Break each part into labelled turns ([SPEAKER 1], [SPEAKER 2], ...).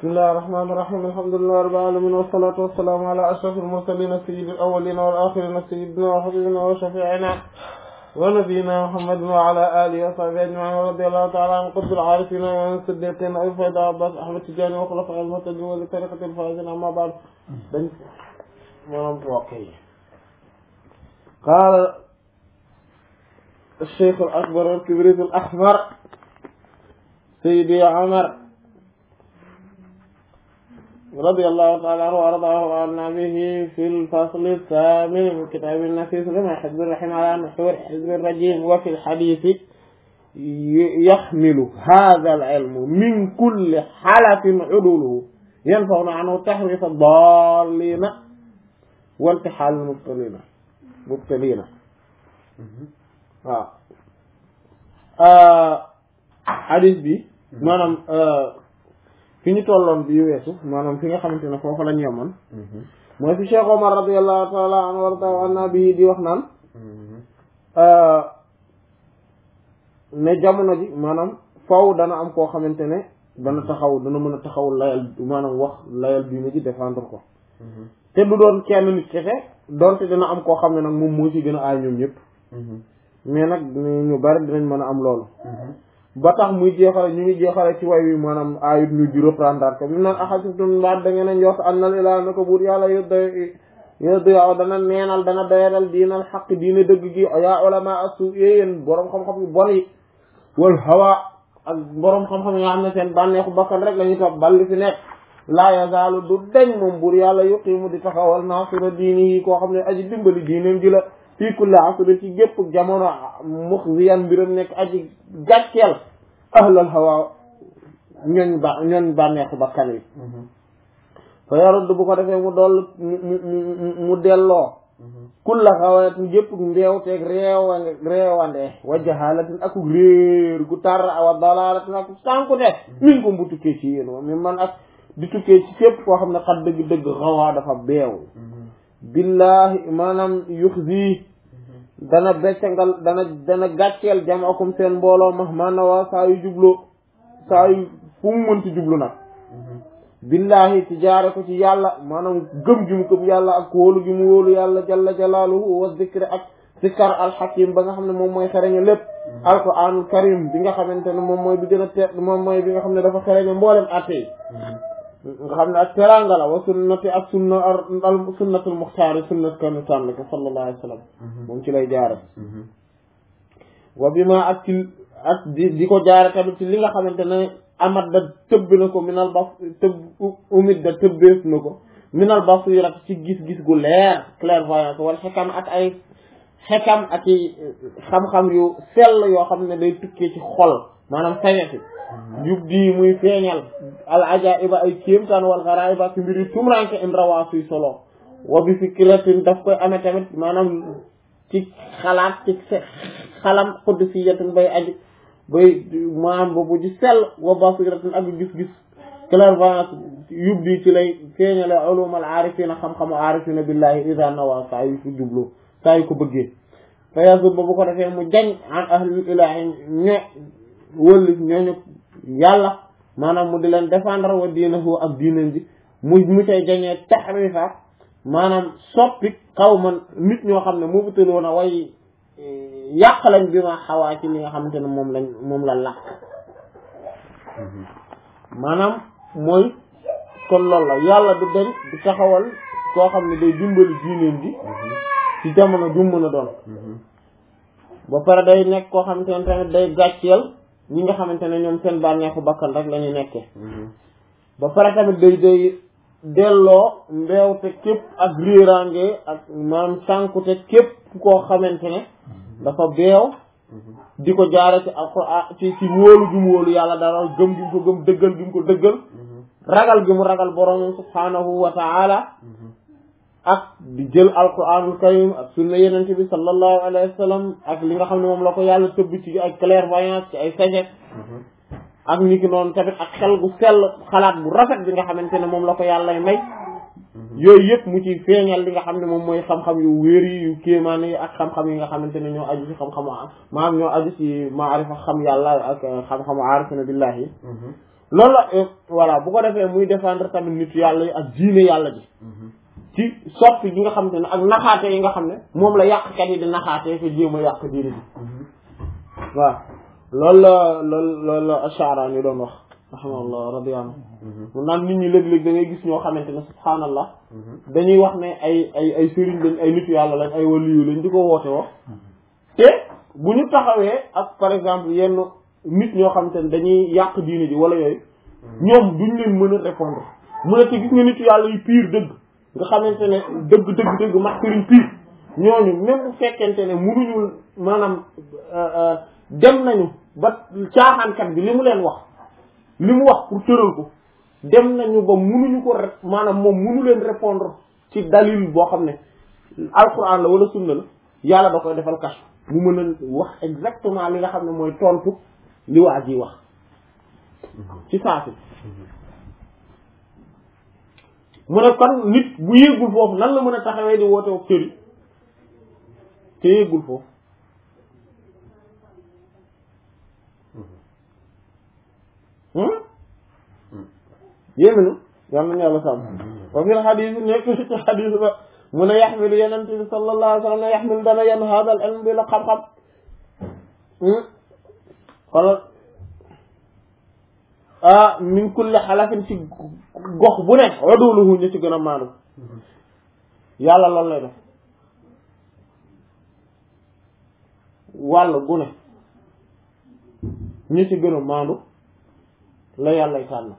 [SPEAKER 1] bismillahir rahmanir rahim alhamdulillahi rabbil alamin wassalatu wassalamu ala ashrafil mursalin sayyidil awwalin wal akhirin sayyidina wa habibina wa shafi'ina wa nabiyyina muhammadin wa ala alihi wa sahbihi ajma'in wa radiyallahu ta'ala an qutbil arifin wa siddiqin abi fayda abbas ahmad tijani wa khulafa'il muhtadin wa li tariqatil faizin amma ba'd dañ manam wakkay qala الشيخ الأكبر الكبريت الأحمر سيدي عمر رضي الله تعالى عنه وأرضاه عنا به في الفصل الثامن من كتاب النفيس لما حزب الرحيم على محور حزب الرجيم وفي الحديث يحمل هذا العلم من كل حالة عدوله ينفعنا عنه تحريف الضالين وانتحال المبتلين waaw hadith bi maanaam fi ñu tolloon bi weesu maanaam fi nga xamante ne foofu la ñu yemoon mooy fi Cheikh Omar radiyallahu ta'ala anhu warda anna bi di wax naan ne jamono ji maanaam faw dana am koo xamante ne dana mën a taxaw layal maanaam wax layal bi ma ji défendre ko te du doon kenn nit kese doonte dana am koo xam ne nag moom moo ci gën a aay ñoom ñëpp mais nag ñu bari dinañ mën a am loolu ba tax muy jeexale ñu ngi jeexale ci way wi maanaam ayut ñu di reprendre ko mi naan axasibtum mbaat da ngeen a njort annal ilaa na ko buur yàlla yëddu yow dana neenal dana doyadal diinal xaq diine dëgg gi yaa ulama asu yéen boroom xam-xam yu bon yi wal hawa ak boroom xam-xam yi nga xam ne seen bànneexu bakkan rek la ñuy topp balli fi nekk laa yazaalu du deñ moom buur yàlla yuqimu di taxawal naasira diini yi koo xam ne aji dimbali diineem ji la fii kulli asri ci gépp jamono muxziyan mbiram nekk aji gàcceel ahlal hawa ñooñ bànneexu bakkan wi fa yarud bu ko defee mu doll mu delloo kulla xawayatin gépp mbeewteeg réewande wa jahalatin akuk réer gu tar awa dalalatin akuk sànkute min ko mbu tukkee ci yéen wa mi man ak di tukkee ci képp koo xam ne xat dëgg-dëgg xawaa dafa beew billahi maanaam yuxzi dana beccangal dana gàcceel jamaakum seen mbooloo ma maanaam saa yu jublu saa yu fu mu mënti jublu nag billahi ci jaare ko ci yàlla maanaam gëm gi mu gëm yàlla ak wóolu gi mu wóolu yàlla jalla jalaaluhu wa zikri ak zikkar alxakim ba nga xam ne moom mooy xereñe lépp alquraanul karim bi nga xamante ne moom mooy bi gën a teet moom mooy bi nga xam ne dafa xereñe mboolem atte yi nga xam ne ak teranga la wa sunnati ak sunnatul muxtaari sunnat kanu tànn ko sallallahu alayhi wa sallam moom ci lay jaare wa bi ma ak ci ak di ko jaare tamit ci li nga xamante ne amat da tëbb na ko minal bas umit da tëbbeef na ko minal basirat ci gis-gis gu leer clairvoyance wala xekam ak ay xekam ak i xam-xam yu sell yoo xam ne day tukkee ci xol maanaam sayeti jub di muy feeñal al ajaiba ay kéemtaan wal garaiba ci mbiri tumranke im rawaa suy solo wa bi fikratin daf koy amee tamit maanaam ci xalaat ci xalam qudsiyatin bay aji bay maanaam boobu ji sell wa basiratin ak gis-gis clairvoyance yub di ci lay feeñale ulumal aarifina xam-xamu aarifina billahi ida nawa saa yu ko jublu saa yu ko bëggee fa yazub bu ko defee mu jañ an ahlul ilahi wëlli ñooñu yàlla maanaam mu di leen défendre wa diinahu ak diinam ji mu cay jañee taxrifa maanaam soppi xaw man nit ñoo xam ne mu butaloon a way yàq lañ bi ma xawaa ci li nga xamante ne moom la làq maanaam mooy kon loolu la yàlla du deñ di taxawal koo xam ne day dimbali diinam ji ci jamono ju mën a doon ba pare day nekk koo xamante ne tamit day gàcceel ñi nga xamante ne ñoom seen bànneexu bakkan rek la ñu nekkee ba pare tamit day delloo mbeew te képp ak réerange ak maanaam sànku te képp koo xamante ne dafa beew di ko jaare ci wóolu gi mu wóolu yàlla dara gëm gi mu ko gëm dëggal gi mu ko dëggal ragal gi mu ragal borom subhaanahu wa ta'ala ak di jël alquranul karim ak sunna yenente bi sallallahu alayhi wa sallam ak li nga xam ne moom la ko yàlla tëbb ci ay clairvoyance ci ay sagesse ak ni ki noonu tamit ak xel gu sell xalaat bu rafet bi nga xamante ne moom la ko yàlla may yooyu yëpp mu ci feeñal li nga xam ne moom mooy xam-xam yu wéer yi yu kéemaan yi ak xam-xam yi nga xamante ne ñoo aju ci xam-xamu maanaam ñoo aju ci maarifa xam yàlla ak xam-xamu aarifina billahi loolu la voilà bu ko defee muy défendre tamit nit yàlla yi ak diine yàlla ji ci soppi gi nga xam te ne ak naxaate yi nga xam ne moom la yàqkat yi di naxaatee ko jéem a yàq diine ji waaw loolu la Ash'arani doon wax rahimahullah radiyallahu anhu mu naan nit ñi léeg-léeg da ngay gis ñoo xamante ne subhaanallah dañuy wax ne ay sëriñ lañ ay nitu yàlla lañ ay waliyu lañ di ko woote wax te bu ñu taxawee ak par exemple yenn nit ñoo xamante ne dañuy yàq diine ji wala yooyu ñoom duñ leen mën a répondre mu ne te gis nga nitu yàlla yu pire dëgg nga xamante ne dëgg mat sëriñ pire ñooñu même bu fekkente ne munuñu maanaam dem nañu ba caaxaankat bi li mu leen wax li mu wax pour tëral ko dem nañu ba munuñu ko maanaam moom munu leen répondre ci dalil boo xam ne alquran la wala sunna la yàlla da koy defal kashf mu mën a wax exactement li nga xam ne mooy tontu li waa ji wax ci saasi mu ne kon nit bu yéegul foofu nan la mën a taxawee di woote ak sëriñ te yéegul foofu yéeminu yal nañu yàlla sàmm wa fil xadis nekk ci xadis ba mu ne yaxmilu yenent bi sallallahu alayhi wa sallam ne yaxmilu dana yenn haadal ilm bi la xam-xam xoolal min kulli xalafin ci gox bu ne wadooluhu ñu ci gën a maandu yàlla loolu lay def wàll gu ne ñu ci gën a maandu la yàllay tànn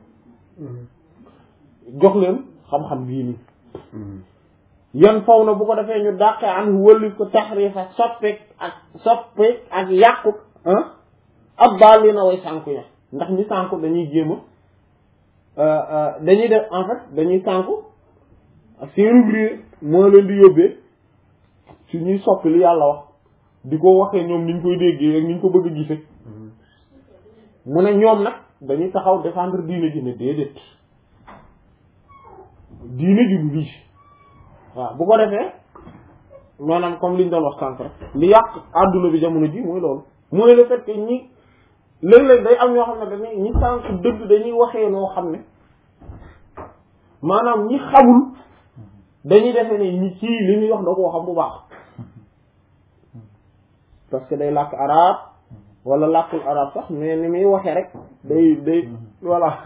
[SPEAKER 1] jox leen xam-xam bii nii yan faw na bu ko defee ñu dàqee an wëlif ko taxrifa soppeek ak yàqu ab baal li na way sànku ya ndax ñi sànku dañuy jéema dañuy def en fait dañuy sànku ak seenu réer moo leen di yóbbee su ñuy soppi li yàlla wax di ko waxee ñoom niñ koy déggee ak niñ ko bëgg a gise mu ne ñoom nag dañuy taxaw défendre diine ji ne déedéet diine ji du lii waaw bu ko defee maanaam comme liñ doon wax sànq rek li yàq àdduna bi jamono ji mooy loolu mooy le fait que ñi léeg-léeg day am ñoo xam ne dañuy ñi sànq dëgg dañuy waxee noo xam ne maanaam ñi xamul dañuy defee ne ñi ci li ñuy wax da koo xam bu baax parce que day làkk arab wala làkkul arab sax mais ni muy waxee rek day voilà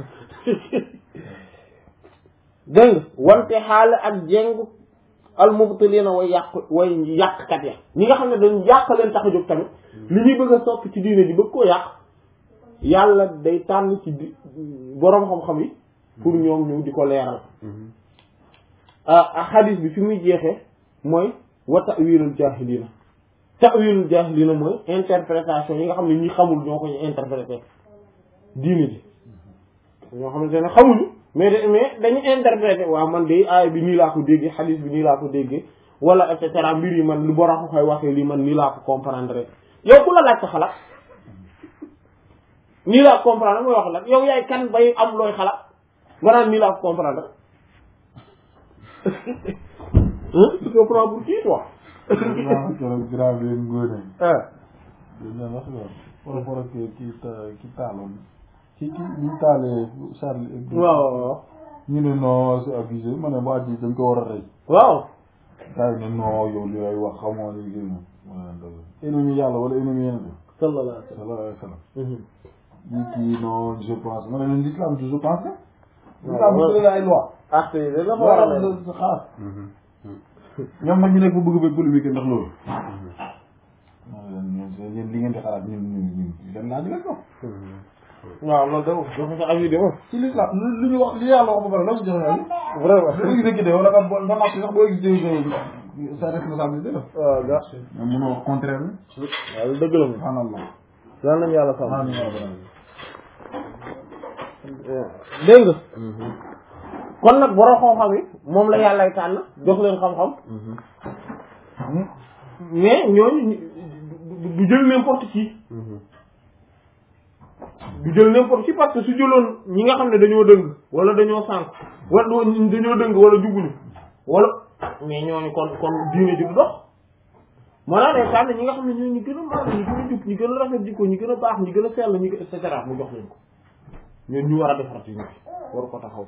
[SPEAKER 1] dégg nga wante xaale ak jéngu almubtilina way yàqkat ya ñi nga xam ne dañ yàq leen tax a jóg tamit li ñuy bëgg a soppi ci diine ji bëgg koo yàq yàlla day tànn ci boroom xam-xam yi pour ñoom ñu di ko leeral xadis bi fi muy jeexee mooy wa ta'wilul jaahiliina ta'wilul jaahiliina mooy interprétation yi nga xam ne ñi xamul ñoo koy interpréter diine ji ñoo xamante ne xamuñu mais dañu interpréter waaw man de aaya bi nii laa ko déggee xadis bi nii laa ko déggee wala et cetera mbir yi man lu borom koy waxee lii man nii laa ko comprendre yow ku la laaj sa xalaat nii laa ko comprendre mooy wax la yow yaay kan bay am looy xalaat nga naan nii laa ko comprendre tu comprends pour qui toi
[SPEAKER 2] keroog grave leen ngóone dañ wax loolu par rapport ak ki taaloon ki ñu taalee Charlie Hebdo
[SPEAKER 1] waaw
[SPEAKER 2] ñu ne non c'est abusé ma ne waa ji dañ ko war a rey
[SPEAKER 1] waaw
[SPEAKER 2] gars yi ne non yow li lay wax xamoo ni gén ennemi yàlla wala ennemi yeneen
[SPEAKER 1] sallallahu
[SPEAKER 2] alayhi wa sallam ñi kii non je pense ma ne leen l'islam je pense l'islam bu la ay loi
[SPEAKER 1] acte yi da dafa war a
[SPEAKER 2] sa xaar ñoom nag ñu nekk bu bëgg ba polémique ndax loolu yéen li ngeen di xalaat ñun seen laaj la ko
[SPEAKER 1] waaw loolu de dafa sa avis de moom
[SPEAKER 2] ci l'islam lu ñu wax li yàlla wax ba pare loolu joxe naa
[SPEAKER 1] vraiment
[SPEAKER 2] da gis dëkk de wala nga natt sax boo gis sa responsabilité la
[SPEAKER 1] waaw merci
[SPEAKER 2] mais mënoo wax contraire bi
[SPEAKER 1] waaw dëgg la moom
[SPEAKER 2] subhanallah
[SPEAKER 1] yal nañu yàlla sàmm dégg nga kon nag borom xam-xam yi moom la yàllay tànn jox leen xam-xam mais ñooñu du jël n'importe qui du jël n'importe qui parce que su jëloon ñi nga xam ne dañoo dëng wala dañoo sànk wala dañoo dëng wala jubuñu wala mais ñooñu kon diine ji du dox maanaam day tànn ñi nga xam ne ñooñu ñu gën a maanu ñu gën a jub ñu gën a rafet jikko ñu gën a baax ñu gën a sell ñu et cetera mu jox leen ko ñun ñu war a defar ci ñu war ko taxaw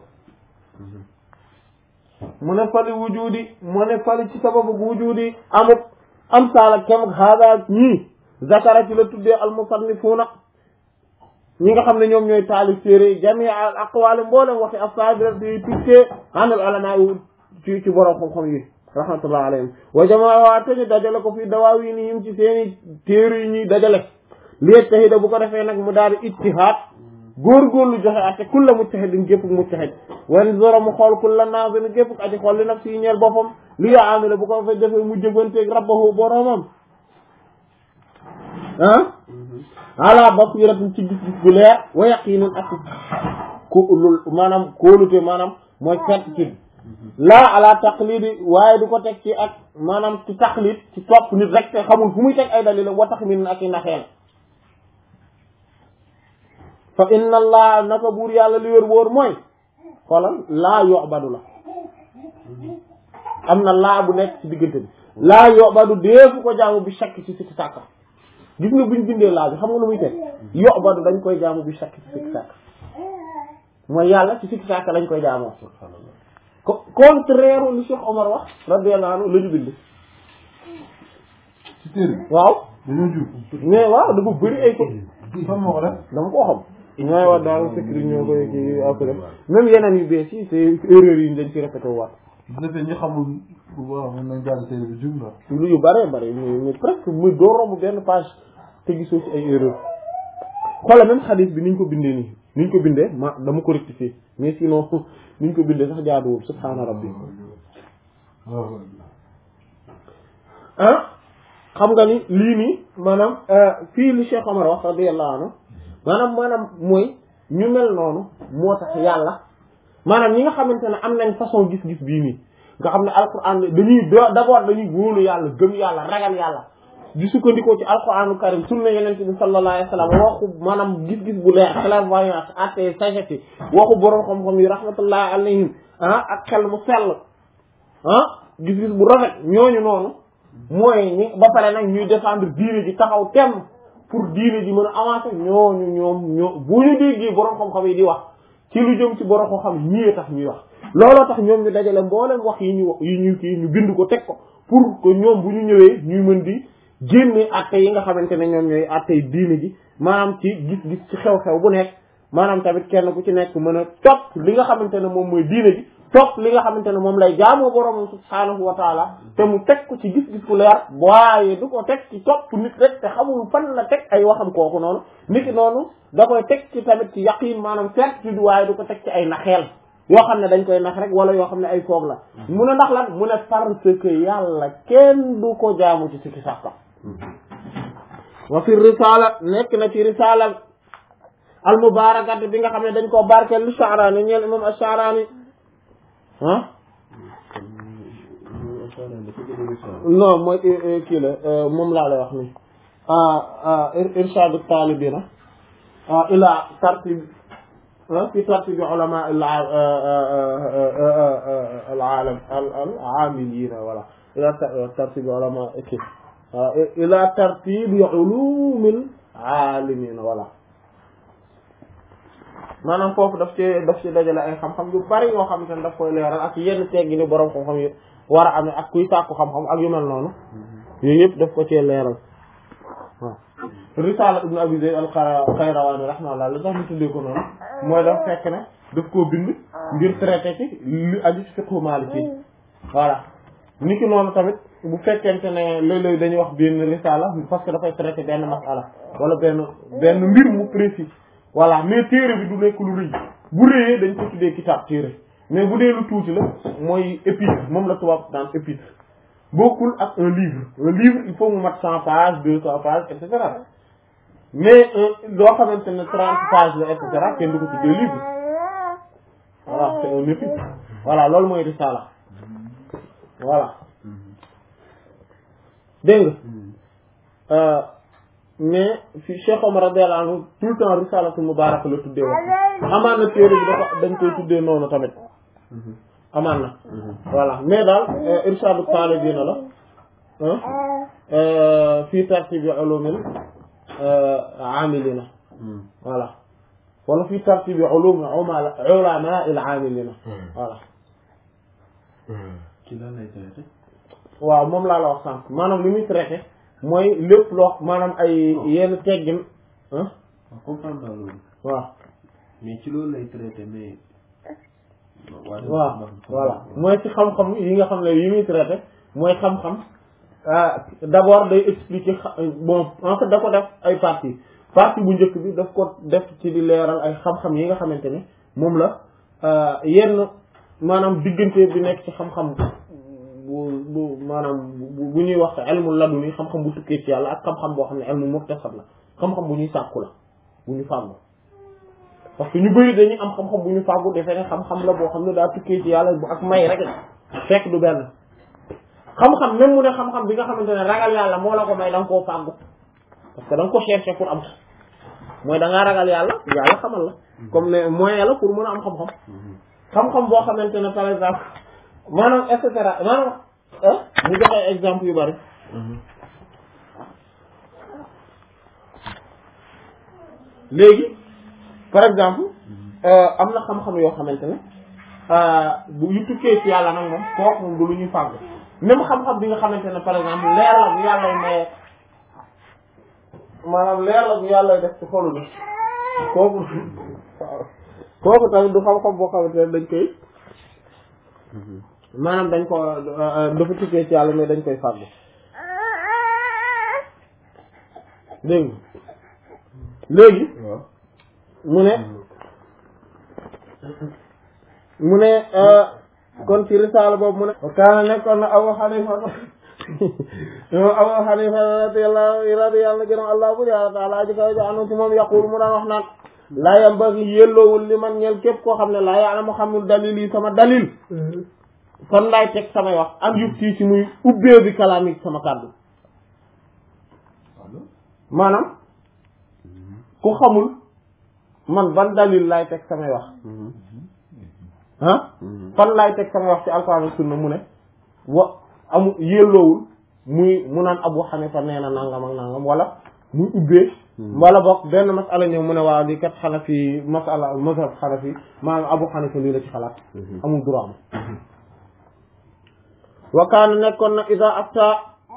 [SPEAKER 1] mu ne fali wujudi mu ne fali ci sababu wujudi amut am saala kem hada ñii zakara ci la tuddee al musannifuuna ñi nga xam ne ñoom ñooy taalif téere jami al aqwaali mboolem waxi asabira di tukkee anal ulama ci borom xam-xam yi rahmatullah alayhim wa jamaa waa te ñu dajale ko fii dawaawi ni yim ci seeni téere yi ñuy dajale liet tahida bu ko defee nag mu daal di ijtihaad góorgóorlu joxe ate kulla mujtahidin gépp mujtahid wan zora mu xool kulla naazin gépp aji xool li naf si ñeel boppam li ya amila bu ko fa defee mu jëfanteeg rabbahu boromam ala basiratin ci gis-gis bu leer wa yaqinin ak maanaam kóolute maanaam mooy certitude laa ala taqlidi waaye du ko teg ci ak maanaam ci taqlid ci topp nit rek te xamul fu muy teg ay dalil wa taxmin ak i naxeel fa inna allah naka buur yàlla li wér wóor mooy xoolal laa yobadu la am na laa bu nekk ci diggante bi laa yobadu deefu ko jaamu bi shakk ci sikki sàkka gis nga buñ bindee laa bi xam nga lu muy teg yobadu dañ koy jaamu bi shakk ci sikki sàkka mooy yàlla ci sikki sàkka lañ koy jaamoo contraire li Cheikh Omar wax radiyallahu anhu la ñu bind
[SPEAKER 2] ci téere
[SPEAKER 1] waaw
[SPEAKER 2] dañoo jub
[SPEAKER 1] mais waaw dafa bëri ay ko
[SPEAKER 2] fan moo ko def
[SPEAKER 1] dama koo xam ñooy wax daal secret ñoo koy kii après même yeneen yu bees yi c'est erreur yi dañ ci répété waat
[SPEAKER 2] bu defee ñi xamul bu baax mën nañ jàng téere bi jum la
[SPEAKER 1] lu yu bëree bëri mais presque muy doo romb benn page te gisoo ci ay erreur xoolal même xadis bi niñ ko bindee nii niñ ko bindee ma dama ko rectifier mais sinon niñ ko bindee sax jaaduwul subhaana rabbi xam nga ni lii nii maanaam fii li Cheikh Omar wax radiyallahu anhu maanaam mooy ñu mel noonu moo tax yàlla maanaam ñi nga xamante ne am nañ façon gis-gis bii nii nga xam ne alquran dañuy d'abord dañuy wóolu yàlla gëm yàlla ragal yàlla di sukkandikoo ci alquranu karim sunna yeneen bi sallallahu alayhi wa sallam waxu maanaam gis-gis bu leer clairvoyance atte sagesse waxu boroom xam-xam yi rahmatullahi alayhim ak xel mu sell gis-gis bu rafet ñooñu noonu mooy ñi ba pare nag ñuy défendre diine ji taxaw tem pour diine ji mën a avancer ñoo bu ñu déggee boroom xam-xam yi di wax ci lu jëm ci boroom xam-xam ñii tax ñuy wax looloo tax ñoom ñu dajale mboolem wax yi ñu wax yi ñu kii ñu bind ko teg ko pour que ñoom bu ñu ñëwee ñuy mën di génne atte yi nga xamante ne ñoom ñooy atte yi diine ji maanaam ci gis-gis ci xew-xew bu nekk maanaam tamit kenn ku ci nekk mën a topp li nga xamante ne moom mooy diine ji topp li nga xamante ne moom lay jaamoo boroomam subhaanahu wa taala te mu teg ko ci gis-gis ku leer waaye du ko teg ci topp nit rek te xamul fan la teg ay waxam kooku noonu niki noonu da koy teg ci tamit ci yaqiin maanaam certitude waaye du ko teg ci ay naxeel yoo xam ne dañ koy nax rek wala yoo xam ne ay foog la mu ne ndax lan mu ne parce que yàlla kenn du ko jaamu ci sikki sàkka wa fi risala nekk na ci risala al mubarakat bi nga xam ne dañ koo barkeel li Sha'rani ñeel imam Ash-Sha'rani non mooy kii la moom laa lay wax ni irshad at-talibina ila tartib fi tartib ulama al-alam al-amilina voilà ila tartib ulama ila tartib ulum al-alimina voilà maanaam foofu daf ci dajale ay xam-xam yu bari yoo xamante ne daf koy leeral ak yenn teggi ni borom xam-xam yi war a amee ak kuy sàkku xam-xam ak yu mel noonu yooyu yëpp daf ko cee leeral waaw Risala Ibn Abi Zayd al-Qayrawani rahimahullah li tax mu tuddee ko noonu mooy daf fekk ne daf koo bind ngir traité ci li aju ci fiqhu Maliki voilà ni ki noonu tamit bu fekkente ne léeg-léeg dañuy wax benn risala parce que dafay traité benn masala wala benn mbir mu précis voilà mais téere bi du nekk lu rëy bu rëyee dañ ko tuddee kitaab téere mais bu dee lu tuuti la mooy épître moom la tubaab daan épître bokkul ak un livre il faut mu mat 100 pages 200 pages et cetera mais loo xamante ne 30 pages la et cetera kenn du ko tuddee livre voilà c'est un épître voilà loolu mooy risala voilà dégg nga mais fi Cheikh Omar radiyallahu anhu tout le temps risalatul mubarak la tuddee wax amaan na téere bi dañ koy tuddee noonu tamit amaan na voilà mais daal irshadu talibina la fii tartibi ulumil amilina voilà wala fi tartibi ulum ulama al amilina voilà
[SPEAKER 2] ci lan lay traité
[SPEAKER 1] waaw moom laa la wax sànq maanaam li muy traité mooy lépp loo maanaam ay yenn teggin
[SPEAKER 2] comprendre naa loolu
[SPEAKER 1] waaw
[SPEAKER 2] mais ci loolu lay traité mais
[SPEAKER 1] waaw voilà mooy ci xam-xam yi nga xam ne yi muy traité mooy xam-xam d'abord day expliquer bon en fait da ko def ay parties bu njëkk bi daf ko def ci di leeral ay xam-xam yi nga xamante ne moom la yenn maanaam diggante bi nekk ci xam-xam bu maanaam bu ñuy wax ilmu laduni xam-xam bu tukkee ci yàlla ak xam-xam boo xam ne ilmu muktasab la xam-xam bu ñuy sàkku la bu ñu fàggu parce que ñu bëri dañuy am xam-xam bu ñu fàggu defee ne xam-xam la boo xam ne daa tukkee ci yàlla bu ak may rek la fekk du benn xam-xam même mu ne xam-xam bi nga xamante ne ragal yàlla moo la ko may da nga koo fàggu parce que da nga ko chercher pour am mooy da ngaa ragal yàlla yàlla xamal la comme ne moyen la pour mën a am xam-xam xam-xam boo xamante ne par exemple maanaam et cetera maanaam ñu joxe exemple yu bari léegi par exemple am na xam-xam yoo xamante ne bu yu tukkee ci yàlla nag moom kooku moom du lu ñuy fàggu même xam-xam bi nga xamante ne par exemple leer la bu yàlla maye maanaam leer la bu yàlla def ci xolu ni kooku kooku tamit du xam-xam boo xamante ne dañ koy maanaam dañ ko dafa tukkee ci yàlla mais dañ koy fàggu dégg nga léegi mu ne kon ci risaala boobu mu ne kaana nekkoon na Abu Hanifa Abu Hanifa radiyallahu gërëm Allah bu yàlla taala aji kaw ja anu ci moom yaqul mu daan wax naan laa yambagi yelloowul li man ñeel képp koo xam ne laa yàlla mu xamul dalil yi sama dalil fan laay teg samay wax am yub tii ci muy ubbee bi kalaamik sama kàddu maanaam ku xamul man ban dalil laay teg samay wax fan laay teg samay wax ci alquran ak sunna mu ne amu yelloowul mu naan Abu Hanifa nee na nangam ak nangam wala muy ubbee wala boog benn masala ñëw mu ne waaw lii kat Hanafi masala mazhab Hanafi maanaam Abu Hanifa lii la ci xalaat amul droit am wa kaana nekkoon na ida afta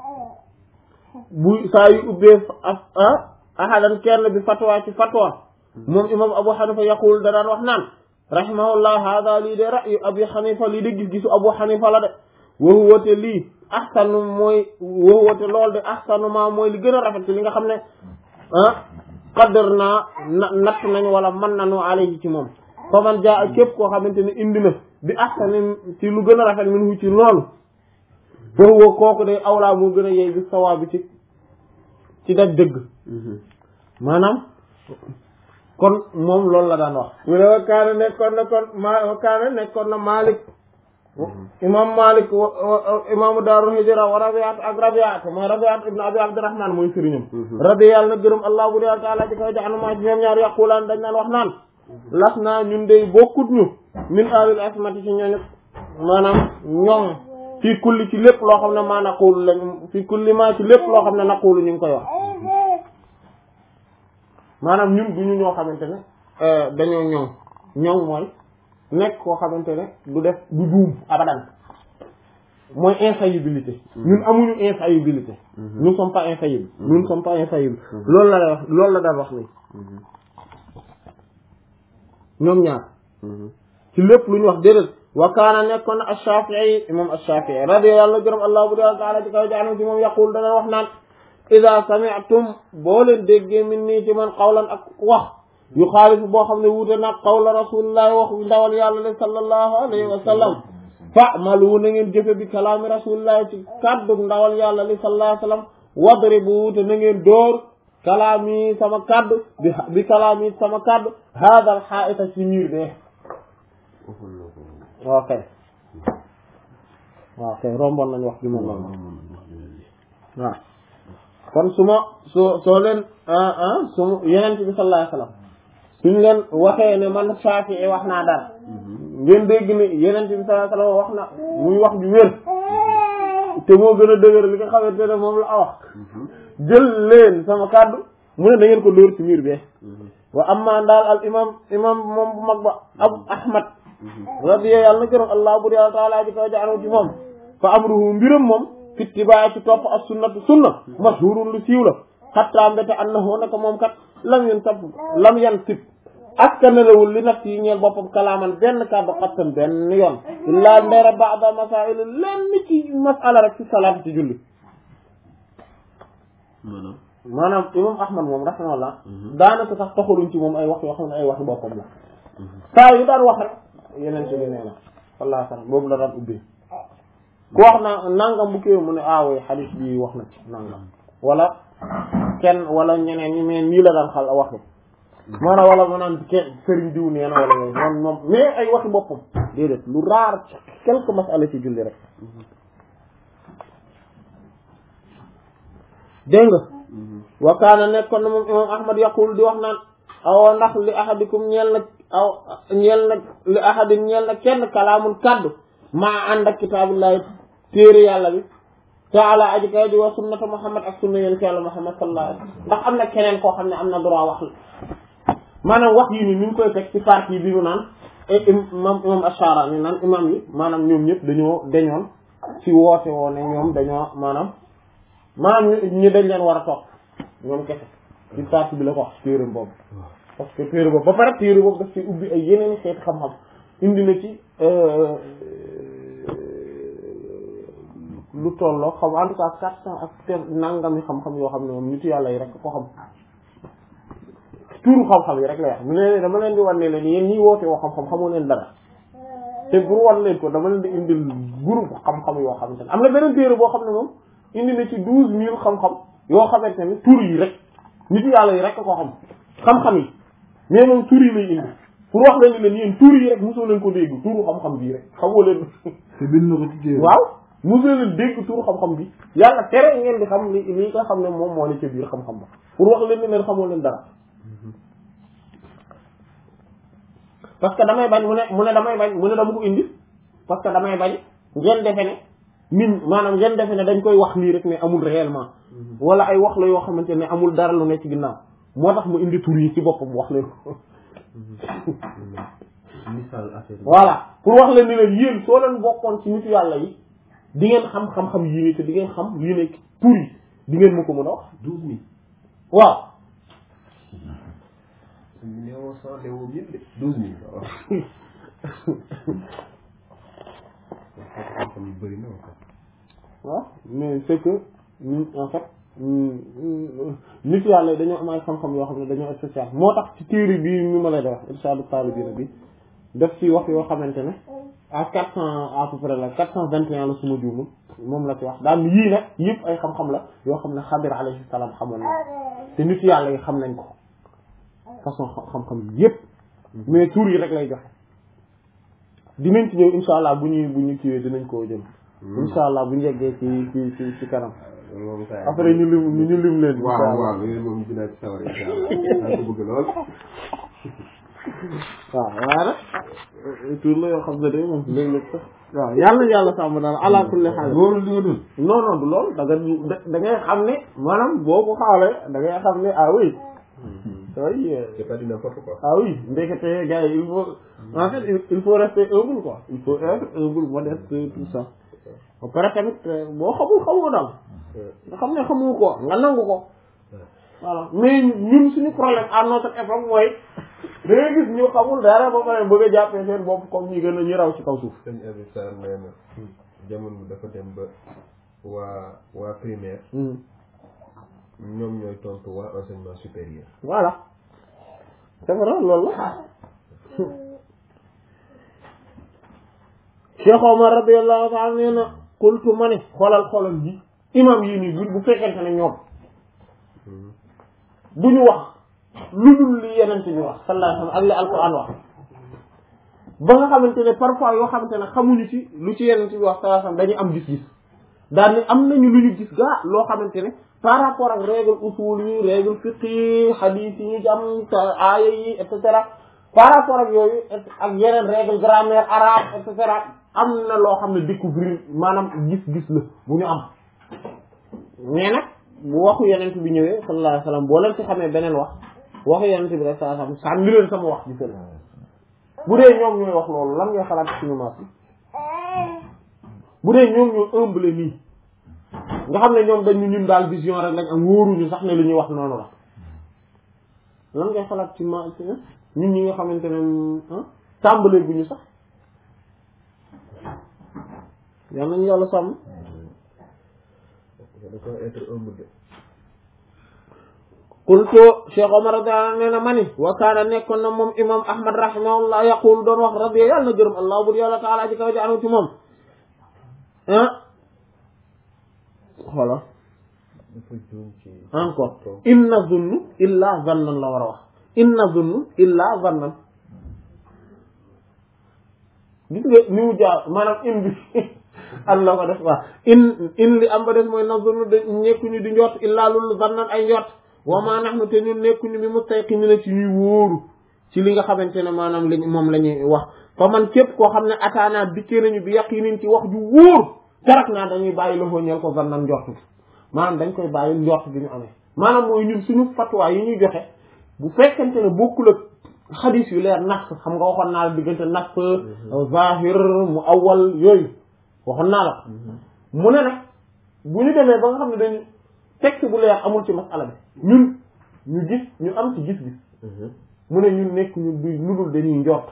[SPEAKER 1] bu saa yu ubbee ahadan kenn bi fatwa ci fatwa moom imam Abu Hanifa yaqul da daan wax naan rahimahullah hada lii de ra'yu Abi Hanifa lii de gis-gisu Abu Hanifa la de waxuwate lii ahsanu mooy waxuwate lool de ahsanu ma mooy li gën a rafet ci li nga xam ne qadar naa natt nañ wala mën nañu alayhi ci moom fa man jaa képp koo xamante ne indi na bi ahsani ci lu gën a rafet minhu ci loolu foofu kooku day awlaa moo gën a yey bi sawaa bi ci daj dëgg maanaam kon moom loolu la daan wax mu ne wakaana nekkoon na Malik imam Malik imaamu Daarul Hijra wa Rabi'at ak Rabi'at mooy Rabi'at ibn Abi Abdurrahman mooy sëriñam rabi yàlla na gërëm Allah bu dee taala ci kaw jaxanu maa ci ñoom ñaar yaqulaan dañ naan wax naan las naa ñun dey bokkut ñu min awil asmati ci ñooñu maanaam ñoom fii kulli ci lépp loo xam ne maa naqulu lañ fii kulli maa ci lépp loo xam ne naqulu ñu ngi koy wax maanaam ñun duñu ñoo xamante ne dañoo ñoŋ mooy nekk koo xamante ne du def du juum abadan mooy infaillibilité ñun amuñu infaillibilité nous ne sommes pas infaillibles nous ne sommes pas infaillibles loolu la wax loolu la daan wax ni ñoom ñaar ci lépp lu ñu wax déedéet wa kaana nekkoon na ash-Shafi'i imam ash-Shafi'i radiyallahu gërëm Allah bu dee taala ci kaw jaanu ci moom yaqul dana wax naan ida sami'tum boo leen déggee min nii ci man qawlan ak wax yu xaalifu boo xam ne wuute nag qawla rasulillahi wax ndawal yàlla le sallallahu alayhi wa sallam fa'malu na ngeen jëfe bi kalaami rasulillahi ci kaddu ndawal yàlla li sallallahu alayhi wa sallam wadribu wuute na ngeen dóor kalaami sama kaddu bi kalaami sama kaddu hada al ha'ita ci miir de ok romboon nañ wax bi moom waaw kon soo leen yeneen bi sallallahu alayhi wasallam suñ leen waxee ne man Shafi'i wax naa dara ngeen dégg ne yeneen bi sallallahu alayhi wasallam wax na muy wax ju wér te moo gën a dëgër li nga xamante ne moom la wax jël leen sama kàddu mu ne da ngeen ko dóor ci miir bi wa amma daal al imam moom bu mag ba Abu Ahmad radiya yàlla na gërëm allah bur yàlla taala ji kaw jaanu ci moom fa amruhu mbiram moom fittibaa ci topp as sunnatu sunna mashhurun lu siiw la xattaa mbéte annahu naka moom kat lam yan tib askanalewul li naf yi ñeel boppam kalaaman benn kàddu xattan benn yoon illaa ndera ba'da masaa'il lenn ci masala rek ci salaat ci julli maanaam imam ahmad moom rahimahullah daanaka sax taxaluñ ci moom ay wax yoo xam ne ay waxi boppam la saa yu daan wax rek yeneen ci li nee na sallallahu alayhi wasallam boobu la daan ubbee ku wax na nangam bu kéew mu ne aawooy xadiis bi wax na ci nangam wala kenn wala ñeneen ñi mais nii la daan xal wax maanaam wala mu naan sëriñ diw nee na wala yooyu moom mais ay waxi boppam déedéet lu raar ci quelque masala ci julli rek dégg nga wa kaana nekkoon na moom imam ahmad yaqul di wax naan aw ndax li ahadikum ñeel na kenn kalaamun kaddu maa ànd ak kitaabillahi téere yàlla bi taala aji kay di wa sunnata muhammad ak sunna yéen ci yàlla muhammad sallallahu alayhi wasallam ndax am na keneen koo xam ne am na droit wax la maanaam wax yi ni mi ngi koy teg ci partie bi mu naan imam Ash-Sharani naan imam yi maanaam ñoom ñëpp dañoon ci woote woo ne ñoom dañoo maanaam ñu dañ leen war a topp ñoom kese ci partie bi la ko wax téere boobu parce que téere boobu ba pare téere boobu daf ci ubbi ay yeneen xeeti xam-xam indi na ci lu tolloo xam en tout cas 400 ak nangami xam-xam yoo xam ne moom nitu yàlla yi rek ko xam tuuru xam-xam yi rek la wax mu ne dama leen di wan ne leen yéen ñiy woote woo xam-xam xamoo leen dara te pour wan leen ko dama leen di indil groupe xam-xam yoo xamante ne am na beneen téere boo xam ne moom indi na ci 12000 xam-xam yoo xamante ne tur yi rek nitu yàlla yi rek ko xam xam-xam yi mais moom tur yi lay indi pour wax leen ni leen yéen tur yi rek mosoo leen ko dégg turu xam-xam bii rek xamoo leen
[SPEAKER 2] te bind na ko ci téere
[SPEAKER 1] waaw mosoo leen dégg turu xam-xam bi yàlla tere ngeen di xam li nga xam ne moom moo ne ca biir xam-xam ba pour wax leen ni leen xamoo leen dara parce que damay bañ mu ne damay bañ mu ne dama ko indi parce que damay bañ ngeen defe ne maanaam ngeen defe ne dañ koy wax nii rek mais amul réellement wala ay wax la yoo xamante ne amul dara lu ne ci ginnaaw moo tax mu indi tur yi ci boppam wax leen voilà pour wax leen ni leen yéen soo leen bokkoon ci nitu yàlla yi di ngeen xam-xam yii nii te di ngeen xam yii ne tur yi di ngeen ma ko mën a wax
[SPEAKER 3] 12000
[SPEAKER 1] waaw
[SPEAKER 3] 12000 xam yu bëri na
[SPEAKER 1] waaw mais c'est que en fait nit yàlla yi dañoo am ay xam-xam yoo xam ne dañoo spécial moo tax ci téere bii mi ma lay da wax irshadu talibina bi def ci wax yoo xamante ne à 400 à peu près la 421 la suma juumul moom la ci wax daal yii nag yëpp ay xam-xam la yoo xam ne Xadir alayhi salaam xamoon na te nit yàlla yi xam nañ ko façon xam-xam yëpp mais tur yi rek lay joxe dinañ ci ñëw insha allah bu ñu kiiwee dinañ koo jëm insha allah bu ñu yeggee ci kanam après ñu lim leen
[SPEAKER 3] waaw moom dina ci sawar insha allah ko bëgg lool
[SPEAKER 1] waaw waaye nag tur la yoo xam ne day moom léeg-léeg sax waaw yàlla sàmm daal ala kulli xaal
[SPEAKER 2] loolu li nga dul
[SPEAKER 1] non du loolu da ngay xam ne maanaam boo ko xoolee da ngay xam ne ah oui oui
[SPEAKER 3] c'est pas du n'importe quoi
[SPEAKER 1] ah oui ndekete gars yi il faut en fait il faut rester humble quoi il faut être humble modeste tout ça ba pare tamit boo xamoo daal nga xam ne xamoo ko nga nangu ko voilà mais ñun suñu problème à notre époque mooy da ngay gis ñu xamul dara ba pare bëgg a jàppee seen bopp comme ñi gën a ñu raw ci kaw suuf.
[SPEAKER 3] sëñ Abi Sarr nee na jamono dafa dem ba waa primaire ñoom ñooy tontu waa enseignement supérieur.
[SPEAKER 1] voilà c'est vrai loolu la Cheikh Omar radiyallahu ta'ala nee na qultu ma ne xoolal ji imam yi nii bu fekkente ne ñoom du ñu wax lu dul li yenente bi wax sallallahu alayhi wa sallam ak li alquran wax ba nga xamante ne parfois yoo xamante ne xamuñu ci lu ci yenente bi wax sallallahu alayhi wa sallam dañuy am gis-gis daal ni am nañu lu ñu gis gaa loo xamante ne par rapport ak règle usul yi règle fiqh hadith yi ñu jam aaya yi et cetera par rapport ak yooyu ak yeneen règle grammaire arabe et cetera am na loo xam ne découvrir maanaam gis-gis la bu ñu am mais nag bu waxu yenent bi ñëwee sallallahu alayhi wasallam boo leen ci xamee beneen wax waxu yeneen bi rek saa xam sànni leen sama wax ji fële bu dee ñoom ñooy wax loolu lan ngay xalaat suñu maas yi bu dee ñoom ñoo ëmbale nii nga xam ne ñoom dañu ñun daal vision rek lañ am wóoruñu sax ne li ñuy wax noonu la lan ngay xalaat ci ma ñun ñi nga xamante ne tàmbalee bu ñu sax yal nañu yàlla sàmm qultu Cheikh Omar radiyallahu nee na mani wa kaana nekkoon na moom imam Ahmad rahimahullah yaqul doon wax radiya yàlla na gërëm allah bur yàlla taala ji kaw ji anu ci moom xoola encore inna zunnu illa zannan la war a wax inna zunnu illa zannan gis nga ni mu jaar maanaam in bi Allah ko def waa in li am ba def mooy na zunnu de nekkuñu di njort illa lulu zannan ay njort wa ma nahnu te ñun nekkuñu bi mustayqinina ci ñuy wóoru ci li nga xamante ne maanaam li moom la ñuy wax fa man képp koo xam ne ataana dikkee nañu bi yaqinin ci wax ju wóor tarak naa dañuy bàyyi la ñeel ko zannan njort maanaam dañ koy bàyyi njort bi ñu amee maanaam mooy ñun suñu fatwa yi ñuy joxe bu fekkente ne bokkul ak xadis yu leer nas xam nga waxoon naa la diggante nas zahir mu awal yooyu waxoon naa la mu ne nag bu ñu demee ba nga xam ne dañu texte bu leer amul ci masala bi ñun ñu gis ñu am ci gis-gis mu ne ñun nekk ñu du lu dul dañuy njort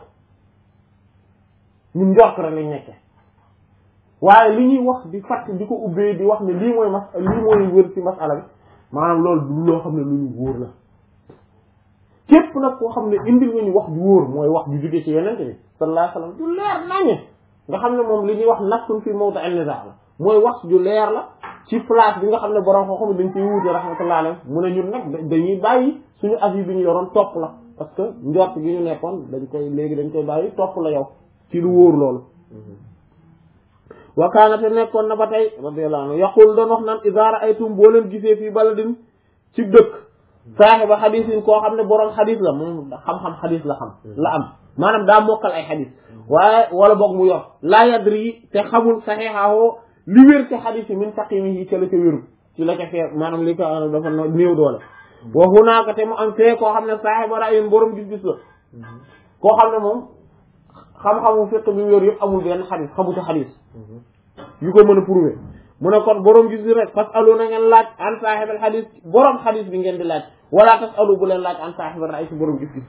[SPEAKER 1] ñun njort rek lañ nekkee waaye li ñuy wax di fàtt di ko ubbee di wax ne lii mooy wër ci masala bi maanaam loolu du loo xam ne lu ñu wóor la képp nag koo xam ne indil nga ñu wax ju wóor mooy wax ju jóge ci yenente bi sallallahu alayhi wasallam ju leer nañe nga xam ne moom li ñuy wax nafsun fi mawdi' an-nizaa la mooy wax ju leer la ci place bi nga xam ne borom koo xam ne dañ ciy wuute rahmatullahi alayhi mu ne ñun nag dañuy bàyyi suñu avis bi ñu yoroon topp la parce que njort gi ñu nekkoon dañ koy bàyyi topp la yow ci lu wóor loolu wakaanate nekkoon na ba tey radiyallahu anhu yaqul doon wax naan iza ra'aytum boo leen gisee fii baladin ci dëkk saahiba xadisin koo xam ne boroom xadis la moom xam-xam xadis la am maanaam daa mokkal ay xadis waaye wala boog mu yor laa yadri te xamul saxiixahu li wér ci xadis yi min saqimihi ci la ca wéru ci la ca fee maanaam li ko dafa néew doole wa hunaaka te mu am fee koo xam ne saahiba ra'yin boroom gis-gis la koo xam ne moom xam-xamu fiqh bi wér yëpp amul benn xadis xamuta xadis yu ko mën a prouver mu ne kon boroom gis bi rek fasalu na ngeen laaj an saaxibal xadis boroom xadis bi ngeen di laaj wala tasalu bu leen laaj an saaxibal ra'y si boroom gis-gis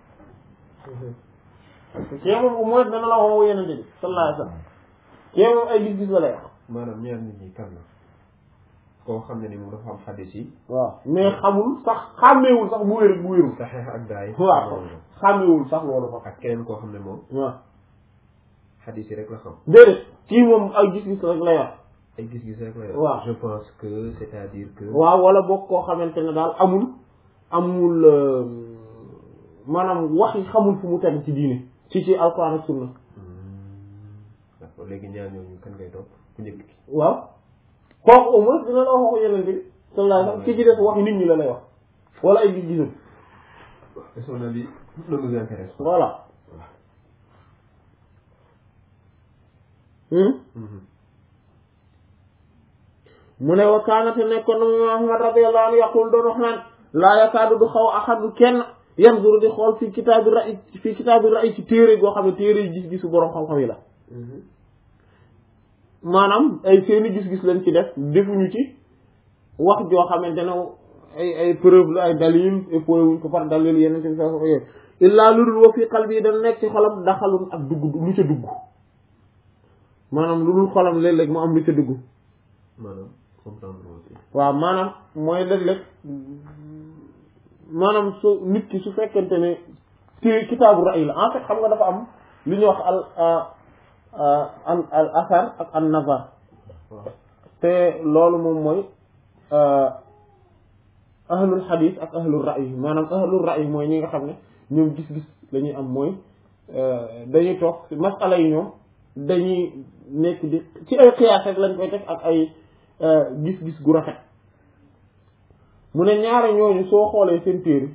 [SPEAKER 1] kii moom au moins dana la wax yenente bi sallallahu alayhi wasallam kii moom ay gis-gis la lay wax
[SPEAKER 3] maanaam ñaar nit ñi kan la koo xam ne ni moom dafa am xadis yi
[SPEAKER 1] waaw mais xamul sax xàmmeewul sax bu wér bu wérul
[SPEAKER 3] saxeex ak daay
[SPEAKER 1] waaw xàmmeewul sax loolu fa
[SPEAKER 3] ak keneen koo xam ne moom
[SPEAKER 1] waaw
[SPEAKER 3] xadis yi rek la xam
[SPEAKER 1] déedéet kii moom ay gis-gis rek lay wax
[SPEAKER 3] ay gis-gis rek la yor
[SPEAKER 1] waaw
[SPEAKER 3] je pense que c'est-à-dire que
[SPEAKER 1] waaw wala boog koo xamante ne daal amul maanaam wax yi xamul fu mu teg ci diine ci alquran ak sunna
[SPEAKER 3] d'accord léegi ñaar ñooñu kan ngay topp ku njëkk ki
[SPEAKER 1] waaw kooku au moins dina la wax waxu yeneen bi sallallahu alayhi wasallam ki ci des wax nit ñi la lay wax wala ay gis-gisam
[SPEAKER 3] et son avis ne nous intéresse pas
[SPEAKER 1] voilà mu ne wa kaanate nekkoon na mu Ahmad radiyallahu anhu yaqul doon wax naan laa yakaadu du xaw axadu kenn yanzuru di xool fii kitaabi ra'y ci téere goo xam ne téere yi gis-gisu boroom xam-xam yi la maanaam ay seeni gis-gis lañ ci def defuñu ci wax joo xamante ne ay preuve la ay dalil éprouvé wuñ ko par dalil yeneen ci sa yooyu illaa lu dul wa fii qalbi yi dana nekk ci xolam daxalun ak dugg lu ca dugg maanaam lu dul xolam léeg-léeg mu am lu ca dugg waaw maanaam mooy léeg-léeg maanaam su nit ki su fekkente ne ci kitaabu ra'y la en fait xam nga dafa am li ñuy wax al asar ak an nazar te loolu moom mooy ahlul hadith ak ahlul ra'y maanaam ahlul ra'y mooy ñi nga xam ne ñoom gis-gis la ñuy am mooy dañuy toog masala yi ñoom dañuy nekk di ci ay qiyaas rek lañ koy def ak ay gis-gis gu rafet mu ne ñaare ñooñu soo xoolee seen téere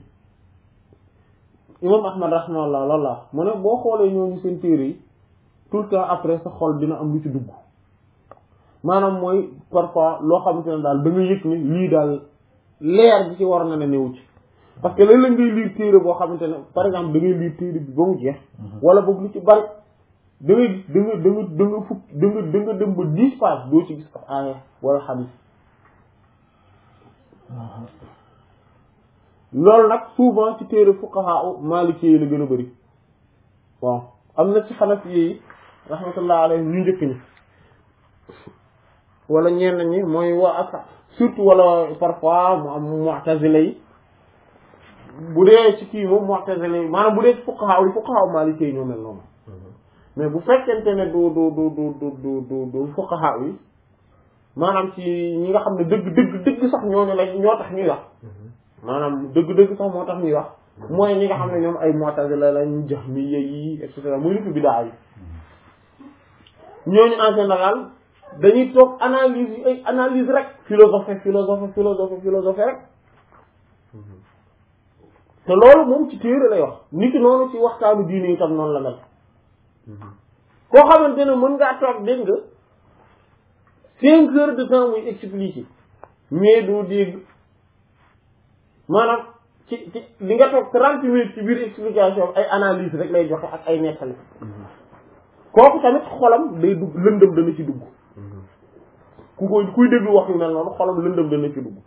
[SPEAKER 1] imam ahmad rahimahullah loolu la mu ne boo xoolee ñooñu seen téere yi tout le temps après sa xol dina am lu ci dugg maanaam mooy parfois loo xamante ne daal da nga yëg ni lii daal leer bi ci war na ne newu ci parce que léeg-léeg ngay lire téere boo xamante ne par exemple da ngay lire téere bi ba mu jeex wala boog lu ci bari da ngay gis da nga dem ba 10 pages doo ci gis ab aaya wala xadiis loolu nag souvent ci téere fuqaha maliki yi la gën a bari waaw am na ci xanafi yi rahmatullah alayhim ñu njëkk ñi wala ñenn ñi mooy waa ak surtout wala parfois mu am mu'tazila yi bu dee ci kii moom mu'tazila yi maanaam bu dee ci fuqaha maliki yi ñoo mel noonu mais bu fekkente ne du fuqaha yi maanaam ci ñi nga xam ne dëgg sax ñooñu la ñoo tax ñuy wax maanaam dëgg sax moo tax ñuy wax mooy ñi nga xam ne ñoom ay mu'tazila lañ jahmiyya yi et cetera muy nitu bid'a yi ñooñu en général dañuy toog analyse yi ay analyse rek philosophie rek te loolu moom ci téere lay wax nit ki noonu ci waxtaanu diine itam noonu la mel koo xamante ne mën ngaa toog dégg nga 5 heures de temps muy expliquer mais doo dégg maanaam ci li nga toog 30 minutes ci biir explication ay analyse rek lay joxe ak ay nettali kooku tamit xolam day dugg lëndëm dana ci dugg kuy déglu wax yu mel noonu xolam lëndëm dana ci dugg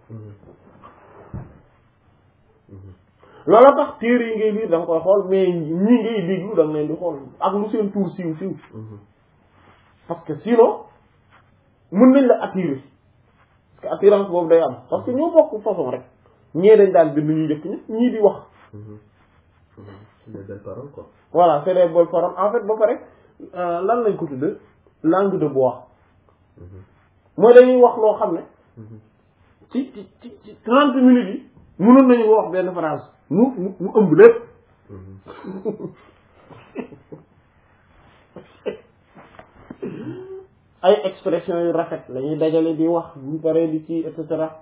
[SPEAKER 1] loolu tax téere yi ngay lire da nga koy xool mais ñi ngay déglu da nga leen di xool ak lu seen tuur siiw parce que sinon mën nañ la attirer parce que attirance boobu day am parce que ñoo bokk façon rek ñee dañ daan bind ñu njëkk ñii di wax
[SPEAKER 3] c'est des belles paroles quoi
[SPEAKER 1] voilà c'est des belles paroles en fait ba pare lan lañ ko tudde langue de bois mooy dañuy wax loo xam ne ci 30 minutes yi mënoon nañu wax benn phrase mu ëmb lépp ay expression yu rafet lañuy dajale di wax buñ paree di ci et cetera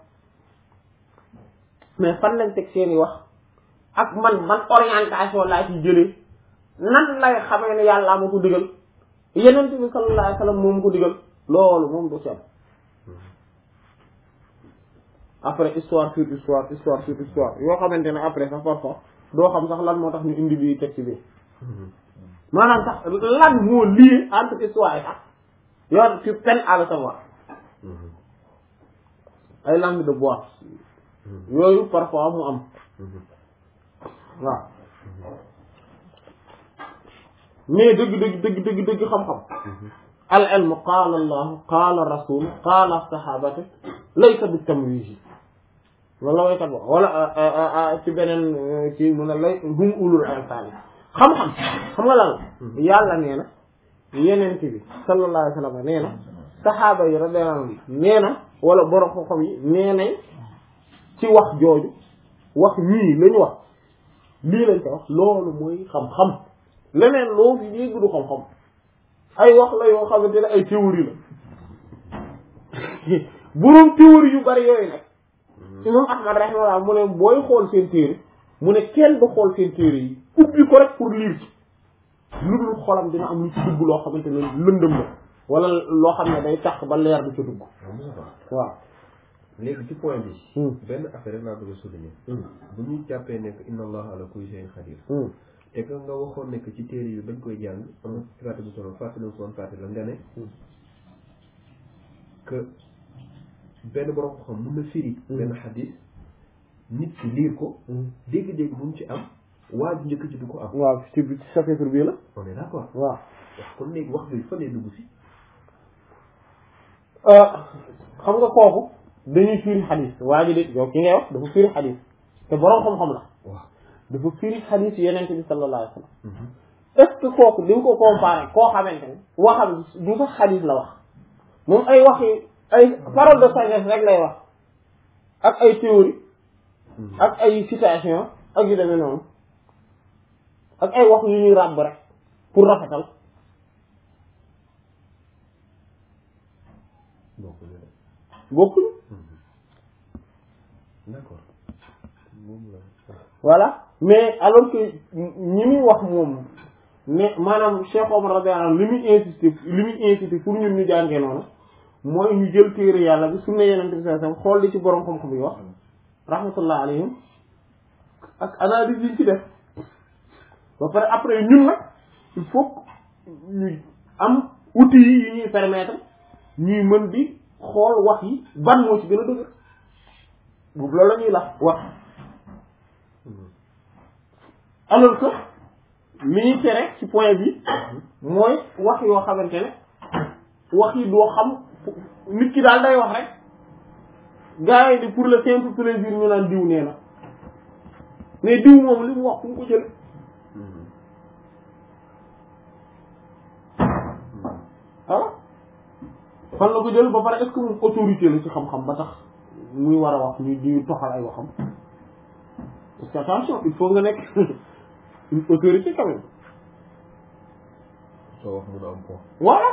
[SPEAKER 1] mais fan lañ teg seeni wax ak man orientation laa ci jëlee nan lay xamee ne yàlla ma ko digal yeneen bi sallallahu alayhi wasallam moom ko digal loolu moom du ci am après histoire sur histoire yoo xamante ne après sax parfois doo xam sax lan moo tax ñu indi bi texte bi maanaam sax lan moo lié entre histoire yi sax yow tu peines à le savoir ay langue de bois yooyu parfois mu am waaw mais dëgg xam-xam al ilmu qaala allah qaala rasul qaala sahabati laysa bi tamwiij wala waykat wax wala ci beneen ci mun a lay hum ulul alfaani xam-xam xam nga lan yàlla nee na yeneen bi sallallahu alayhi wa sallam nee na saxaaba yi radiyallahu anhum nee na wala borom xam-xam yi nee nañ ci wax jooju wax ñii lañu wax lii lañ ko wax loolu mooy xam-xam leneen loo fi dégg du xam-xam ay wax la yoo xamante ne ay théorie la boroom théorie yu bari yooyu nag imam Ahmad rahimahullah mu ne booy xool seen téere mu ne kenn du xool seen téere yi ubbi ko rek pour lire ci lu dul xolam dina am lu ci dugg loo xamante ne lëndëm la wala loo xam ne day tax ba leer du ca dugg waaw
[SPEAKER 3] léegi ci point bi benn affaire rek laa bëgg a souligner bu ñuy jàppee nekk inna allah ala kulli shay'in qadir te que nga waxoon nekk ci téere yi bañ koy jàng am na partie bu solo fàttali woon partie la nga ne que benn borom xam mun na firi benn xadis nit ki liir ko dégg-dégg bu mu ci am waa ji njëkk ci du ko am
[SPEAKER 1] waaw ci chapitre bii la
[SPEAKER 3] on est d'accord
[SPEAKER 1] waaw
[SPEAKER 3] wax kon léegi wax bi fa lay dugg si
[SPEAKER 1] xam nga kooku dañuy firi xadis waa ji de yow ki ngay wax dafa firi xadis te borom xam-xam la
[SPEAKER 3] waaw
[SPEAKER 1] dafa firi xadis yeneen bi sallallahu alayhi wa sallam est-ce que kooku di nga ko comparer koo xamante ne waxam du sax xadis la wax moom ay wax yi ay parole de sagesse rek lay wax ak ay théorie ak ay citation ak yu demee noonu ak ay wax yu ñuy ràbb rek pour rafetal bokkuñu
[SPEAKER 3] d'accord moom la
[SPEAKER 1] voilà mais alors que ñi muy wax moom ne maanaam Cheikh Omar radiyallahu anhu li muy insister pour ñun ñu jàngee noonu mooy ñu jël téere yàlla bi sunna yeneen bi sallallahu alayhi wasallam xool li ci borom xam-xam yi wax rahmatullah alayhim ak analyse yi ci def ba pare après ñun nag il faut ñu am outils yi ñuy permettre ñuy mën di xool wax yi ban moo ci gën a dëgër boobu loolu la ñuy wax alors que li ñuy tere ci point bi mooy wax yoo xamante ne wax yi doo xam nit ki daal day wax rek gars yi di pour le simple plaisir ñu naan diw nee na mais diw moom li mu wax fu mu ko jële ah fan la ko jël ba pare est-ce que moom autorité la ci xam-xam ba tax muy war a wax ñu di toxal ay waxam parce que attention il faut nga nekk une autorité quand même.
[SPEAKER 3] soo wax mun a am ko.
[SPEAKER 1] voilà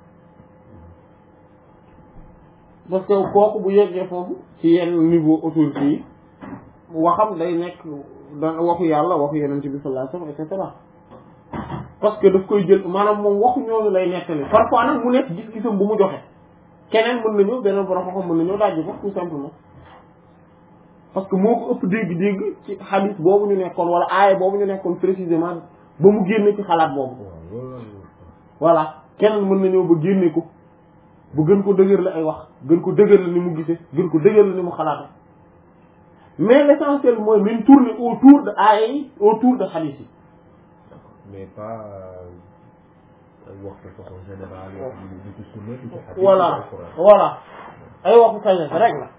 [SPEAKER 1] parce que kooku bu yeggee foofu ci yenn niveau autorité yi waxam day nekk da waxu yàlla waxu yeneen ci bi sallallahu alayhi wasallam et cetera parce que daf koy jël maanaam moom waxu ñooñu lay nettali parfois nag mu nekk gis-gisam bu mu joxe keneen mën na ñëw beneen borom xam mën na ñëw daaj ko tout simplement parce que moo ko ëpp dégg-dégg ci hadith boobu ñu nekkoon wala aaya boobu ñu nekkoon précisément ba mu génne ci xalaat boobu voilà keneen mën na ñëw ba génne ko bu gën ko dëgër la ay wax gën ko dëgër la ni mu gisee gën ko dëgër la ni mu xalaate mais l'essentiel mooy nañ tourner autour de aaya yi autour de hadith yi
[SPEAKER 3] mais pas wax de façon générale du ci sunna du ci hadith
[SPEAKER 1] voilà voilà ay waxu sagesse rek la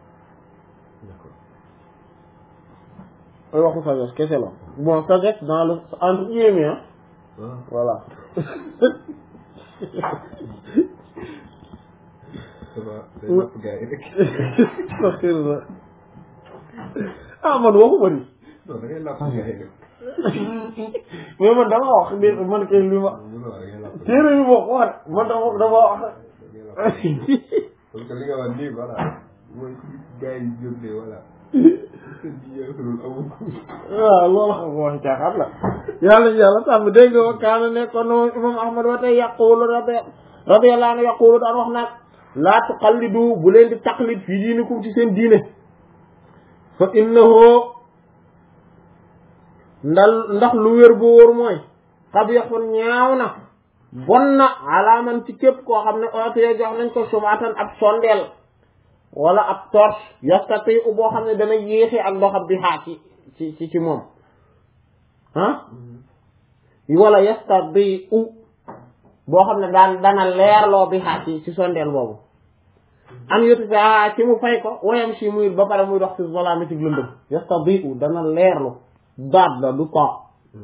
[SPEAKER 1] ay waxu sagesse kese la bon sagesse dans le entre guillemets voilà ah man waxuma ni
[SPEAKER 3] non da ngay lapp gars yi
[SPEAKER 1] mais man dama wax man kay li ma téere yu bokk wax man dama wax
[SPEAKER 3] parce que li nga wax nii voilà mooy gars yi jóg de voilà
[SPEAKER 1] waaw loolu xam nga waxi caaxaan la yàlla sàmm dégg nga kaana nekkoon na moom imam ahmad wa tey yaqulu radiyallahu anhu yaqulu daan wax nag laa tuqallidu bu leen di taqlid fii diinikum ci seen diine fa innahu ndax lu wér bu wóor mooy xabixun ñaaw na bon na alaaman ci képp koo xam ne ootoye jox nañ ko sumaatan ab sondeel wala ab torche yastati u boo xam ne dana yéexi ak doxab bi xaa ci moom ah wala yastati u boo xam ne dana leerloo bi xaa ci sondeel boobu am yotu fi ci mu fay ko woyam si muy ba pare muy dox ci zolaami ci lëndëm yastati u dana leerlu daat la du ko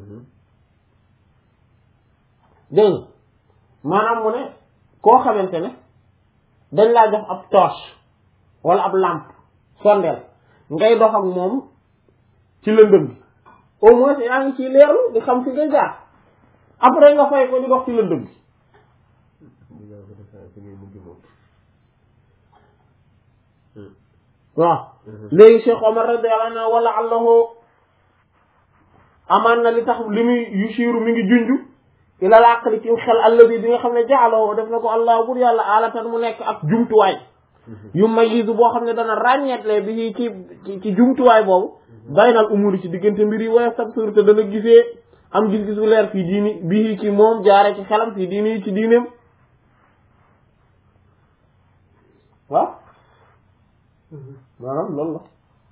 [SPEAKER 1] dégg nga maanaam mu ne koo xamante ne dañ laa jox ab torche wala ab lampe sondeel ngay dox ak moom ci lëndëm bi au moins yaa ngi ciy leerlu di xam fi ngay jaar après nga fay ko di dox ci lëndëm bi waaw léegi Cheikh Omar radiyallahu anhu wala allahu amaan na li tax li muy yusiru mi ngi junju ilal aqli ci xel alladi bi nga xam ne ja'alahu def na ko allah bur yàlla alatan mu nekk ak jumtuwaay yu mayizu boo xam ne dana ràññeetle bi ci jumtuwaay boobu baynal umuri ci diggante mbir yi waya sabsur te dana gisee am gis-gis bu leer fii diini bii ci moom jaare ci xelam fii diini yi ci diineem waaw maanaam loolu la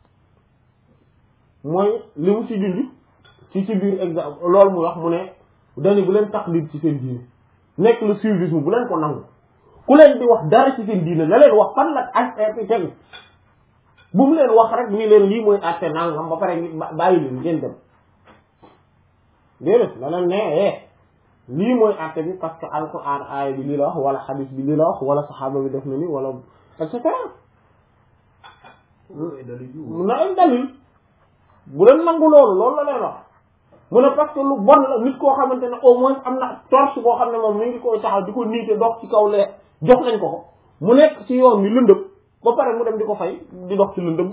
[SPEAKER 1] mooy li mu ci junj ci biir exemple loolu mu wax mu ne dañu bu leen taqlid ci seen diine nekk le suivisme bu leen ko nangu ku leen di wax dara ci seen diine na leen wax fan la ak tegu bu mu leen wax rek ni leen lii mooy àtte nangam ba pare bàyyi leen ngeen dem déedéet na leen ne lii mooy àtte bi parce que alquran aaya bi lii la wax wala hadith bi lii la wax wala saxaaba bi def na ni wala et cetera na ay dalil bu leen nangu loolu la leen wax mu ne parce que lu bon la nit koo xamante ne au moins am na torche boo xam ne moom mi ngi koy taxaw di ko niite dox ci kaw lee jox nañ ko mu nekk ci yoon ni lëndëm ba pare mu dem di ko fay di dox ci lëndëm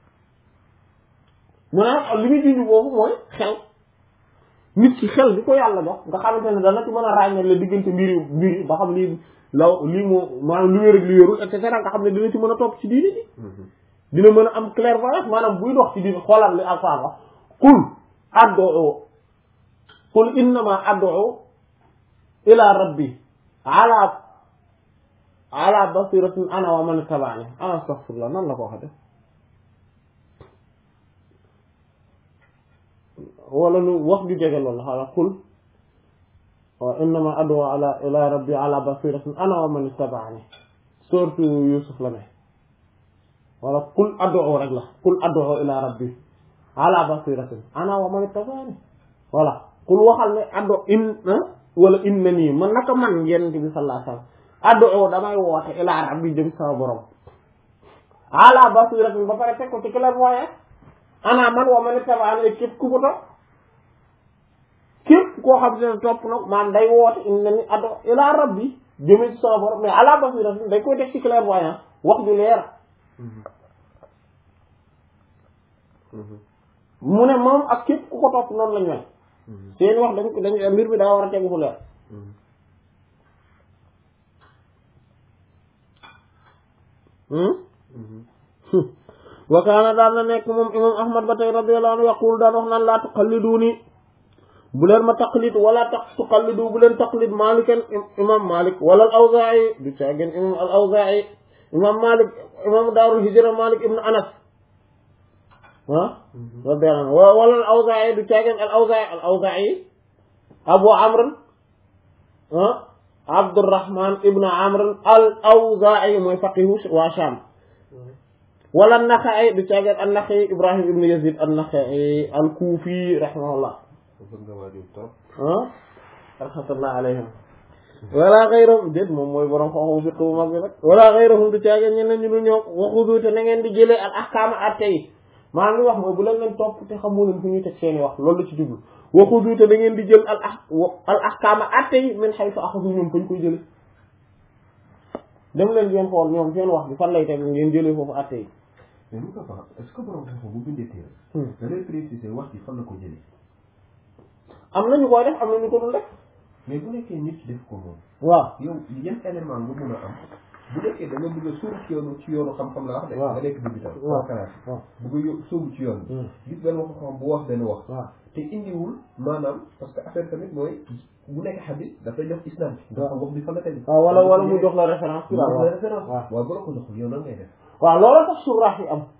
[SPEAKER 1] mu ne li muy junj boobu mooy xel nit ci xel di ko yàlla jox nga xamante ne dana ci mën a ràññee la diggante mbir ba xam lii lii moo maanaam lu wér ak lu wérul et cetera nga xam ne dina ci mën a topp ci diini ji dina mën a am clairvoyance maanaam buy dox ci diini xoolal li Alxuraan wax qul innama ad'u ila rabbi ala basiratin ana wa man ittaba'ani astaghfirullah nan la ko waxate wala lu wax ju jege loolu xala qul wa innama ad'u ila rabbi ala basiratin ana wa man ittaba'ani surtout Yusuf la ne wala qul ad'u rek la qul ad'u ila rabbi ala basiratin ana wa man ittaba'ani voilà qul waxal ne ad'u wala innani man naka man yonent bi sallallahu alayhi wasallam ad'u damay woote ila rabbi jëm sama borom ala basiratin ba pare teg ko ci clairvoyance ana man wa man ittaba'ani képp ku ko topp képp koo xam ne topp nag man day woote innani ad'u ila rabbi jëm ci sama borom mais ala basiratin day koy teg ci clairvoyance wax ju leer mu ne moom ak képp ku ko topp noonu lañ mel seen wax dañ mbir mi daa war a tegu fu leer wa kaana daan na nekk moom imam ahmad ba tey radiyallahu anhu yaqul daan wax naan laa tuqalliduni bu leen ma taqlid wala tuqallidu bu leen taqlid malikan imam malik wala al awzaa'i du caageen imam al awzaa'i imam malik imam daarul hijra malik ibn anas radiyallahu anhu wala al awzaa'i du caageen al awzaa'i abu amr abdurrahman ibn amr al awzaa'i mooy faqihu waa sham wala an-Naxa'i du caageen an-Naxa'i ibrahim ibn yazid an-Naxa'i al kufi rahimahullah rahmatullah alayhim wala xayrahum déet moom mooy borom xooxu fiqh bu mag bi rek wala xayrahum du caageen ñeneen ñu dul ñoom waxudu te na ngeen di jëlee al ahkaama atte yi maa ngi wax mooy bu leen leen topp te xamu leen fu ñuy teg seeni wax loolu la ci jublu waxudu te da ngeen di jël al ahkaama atte yi min haythu axadu ñoom fañ koy jëlee dem leen ngeen xool ñoom seen wax bi fan lay teg ngeen jëlee foofu atte yi.
[SPEAKER 3] mais lu ko fa est-ce que borom xam-xam bu bindee téere da lay préciser wax ji fan la ko jëlee.
[SPEAKER 1] am na ñu koy def am na ñu ko dul def.
[SPEAKER 3] mais bu nekkee nit def ko moom.
[SPEAKER 1] waaw
[SPEAKER 3] yow yan élément nga mën a am bu nekkee da nga bëgg a sóobu ci yoonu xam-xam la wax de.
[SPEAKER 1] waaw
[SPEAKER 3] nga nekk débutant.
[SPEAKER 1] waaw
[SPEAKER 3] waaw bëgg a sóobu ci yoon bi. gis benn wax xam bu wax benn wax.
[SPEAKER 1] waaw
[SPEAKER 3] te indiwul maanaam parce que affaire tamit mooy bu nekk xadis dafay jox islam bi. nga xam wax bi fan la tegu.
[SPEAKER 1] waaw wala mu jox la référence.
[SPEAKER 3] mu jox la référence. waaw bu la ko joxul yow nan ngay def.
[SPEAKER 1] waaw loolu tax suraax yi am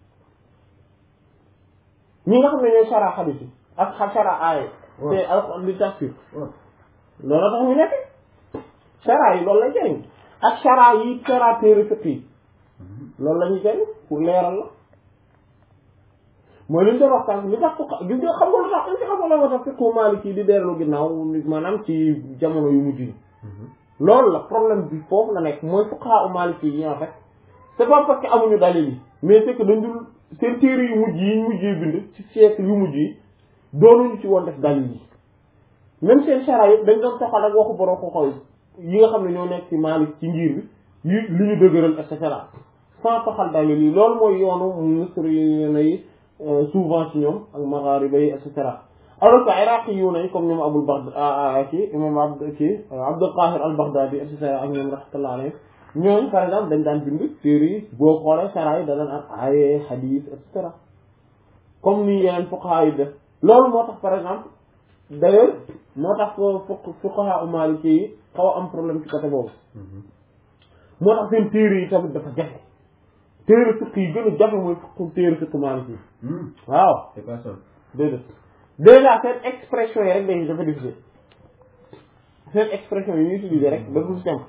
[SPEAKER 1] ñi nga xam ne ñooy sara xadis yi ak sara aaya te alxuraan di tafsir loolu tax ñu nekk sara yi loolu lay jëriñ ak sara yi sara téere fiqh yi loolu la ñuy jëriñ pour leeral la mooy li ñu doon waxtaan li tax ko gis nga xam nga lu tax li xam nga la tax fiqhu Maliki di dellu ginnaaw maanaam ci jamono yu mujj yi loolu la problème bi foofu la nekk mooy fuqaha Maliki yi en fait c'est pas parce que amuñu dalil yi mais c'est que dañ dul seen téere yu mujj yi mujjee bind ci siècle yu mujj yi doonuñu ci woon def dalil yi même seen chara yëpp dañ doon toxal ak waxu borom xoxo yi nga xam ne ñoo nekk ci Maalik ci ngir bi yi li ñu dëgëral et cetera sans toxal dalil yi loolu mooy yoonu misri yi souvent ci ñoom ak maghariba yi et cetera alors que iraqi yu nañ comme ñoom Abul Baghdadi kii imam Abdul Qahir al-Baghdadi et cetera ak ñoom rahmatullah alayhi ñooñu par exemple dañ daan bind téere yi boo xoolee chara yi da daan am ay hadith et cetera comme ni yeneen fuqaha yi def loolu moo tax par exemple d'ailleurs moo tax fuqaha Maliki yi xaw a am problème ci côté boobu moo tax seen téere yi tamit dafa jafe téere fiqh yi gën a jafe mooy téere fiqh Maliki yi waaw
[SPEAKER 3] c'est pas ça
[SPEAKER 1] déedéet déjà seen expression yi rek day dafa difficile seen expression yi ñuy utiliser rek dafa simple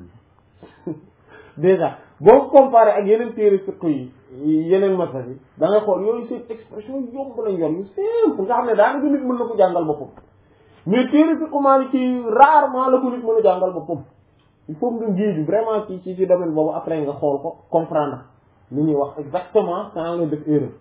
[SPEAKER 1] déjà boo ko comparé ak yeneen téere fiqh yi yeneen masal yi da ngay xool yooyu seen expression yomb lañ yor yu simple nga xam ne daanaka nit mën na ko jàngal boppam mais téere fiqh Maliki rarement la ko nit mën a jàngal boppam il faut nga géeju vraiment ci domaine boobu après nga xool ko comprendre li ñuy wax exactement sans nga def erreur.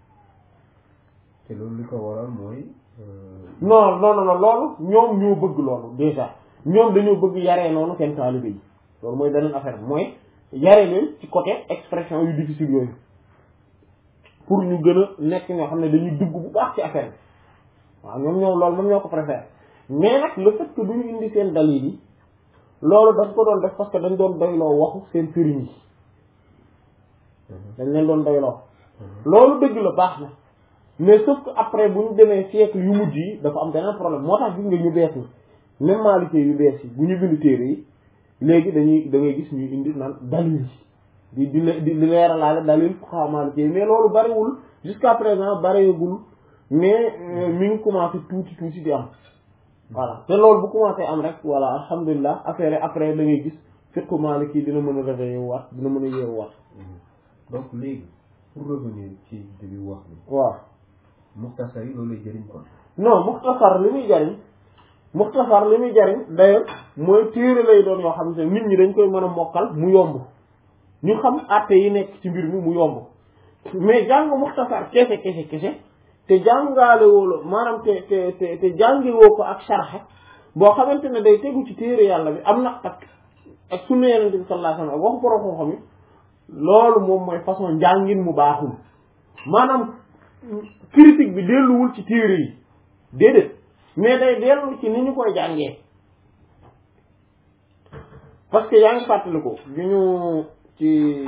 [SPEAKER 3] te loolu li ko waral mooy.
[SPEAKER 1] non loolu ñoom ñoo bëgg loolu déjà ñoom dañoo bëgg yaree noonu seen taalibe yi loolu mooy beneen affaire mooy yaree leen ci côté expression yu difficile yooyu pour ñu gën a nekk ñoo xam ne dañuy dugg bu baax ci affaire bi waaw ñoom ñoo ko préféré mais nag le fait que duñu indi seen dalil yi loolu dañ ko doon def parce que dañ doon doyloo waxu seen sëriñ yi dañ leen doon doyloo loolu dëgg la baax na mais sauf que après bu ñu demee siècle yu mujj yi dafa am beneen problème moo tax gis nga ñu bees ni même Maliki yu bees yi bu ñu bind téere yi léegi da ngay gis ñuy indi naan dalil yi di leeralaale dalil xaw Maliki yi mais loolu bariwul jusqu'à présent bariwul mais mi ngi commencé tuuti di am voilà te loolu bu commencé am rek voilà alhamdulilah affaire après da ngay gis fiqhu Maliki dina mën a réveiller waat dina mën a yeewu waat.
[SPEAKER 3] donc léegi pour revenir ci début wax bi.
[SPEAKER 1] waaw.
[SPEAKER 3] muxtasar yi loolu lay jëriñ kon.
[SPEAKER 1] non muxtasar li muy jariñ d'ailleurs mooy téere lay doon yoo xam ne nit ñi dañ koy mën a mokkal mu yomb ñu xam àtte yi nekk ci mbir mi mu yomb mais jàng muxtasar kese te jàngaale woo maanaam te jàngewoo ko ak sharh boo xamante ne day tegu ci téere yàlla bi am na ak sunna Yonent bi sallallahu alayhi wasallam ak waxu borom xam-xam yi loolu moom mooy façon njàngin mu baaxul maanaam critique bi delluwul ci téere yi déedéet mais day dellu ci ni ñu koy jàngee parce que yaa ngi fàttali ko bi ñu ci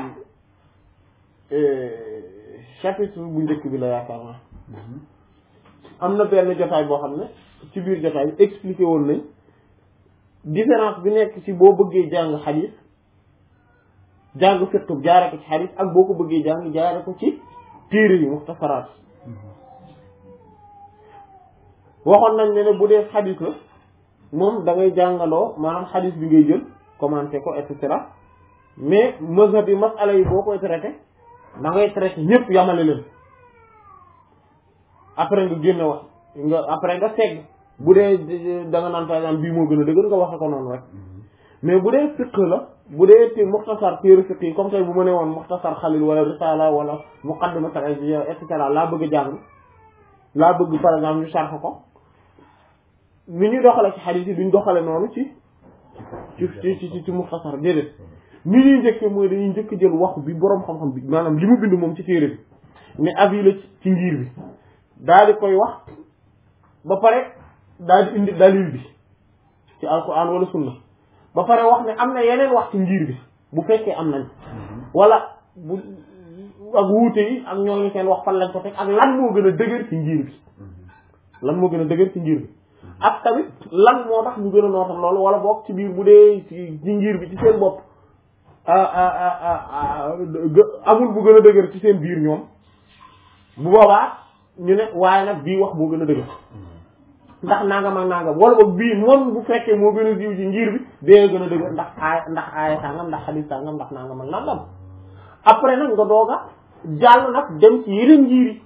[SPEAKER 1] chapitre bu njëkk bi la yaakaar naa am na benn jotaay boo xam ne ci biir jotaay bi expliqué woon nañ différence bi nekk ci boo bëggee jàng xadiis jàng fiqh jaare ko ci xadiis ak boo ko bëggee jàng jaare ko ci téere yi muxtasaraat waxoon nañ ne bu dee xadiis la moom da ngay jàngaloo maanaam xadiis bi ngay jël commenter ko et cetera mais mazhab yi masala yi boo koy traité da ngay traité ñëpp yamale leen après nga génne wax après nga segg bu dee da nga naan par exemple bii moo gën a dëgër nga waxe ko noonu rek mais bu dee fiqh la bu dee te muxtasar téere fiqh yi comme tey bu ma ne woon muxtasar xalil wala risala wala muqaddimat al-izziya et cetera laa bëgg a jàng laa bëgg par exemple ñu sarx ko ni ñuy doxale ci xadiis yi duñ doxale noonu ci muxtasar déedéet ni ñuy njëkkee mooy dañuy njëkk jël waxu bi boroom xam-xam bi maanaam li mu bind moom ci téere bi ne avis la ci ngir bi daal di koy wax ba pare daal di indi dalil bi ci alquran wala sunna ba pare wax ne am na yeneen wax ci ngir bi bu fekkee am nañ wala bu ak wuute yi ak ñooñu seen wax fan lañ ko teg ak lan moo gën a dëgër ci ngir bi lan moo gën a dëgër ci ngir bi ak tamit lan moo tax ñu gën a nootal loolu wala boog ci biir bu dee ci ngir bi ci seen bopp amul bu gën a dëgër ci seen biir ñoom bu boobaa ñu ne waaye nag bii wax moo gën a dëgër ndax nangam ak nangam wala boog bii moom bu fekkee moo gën a siiw ci ngir bi bee gën a dëgër ndax aaya sàngam ndax xadiis sàngam ndax nangam ak nangam après nag nga doog a jàll nag dem ci yeneen ngir yi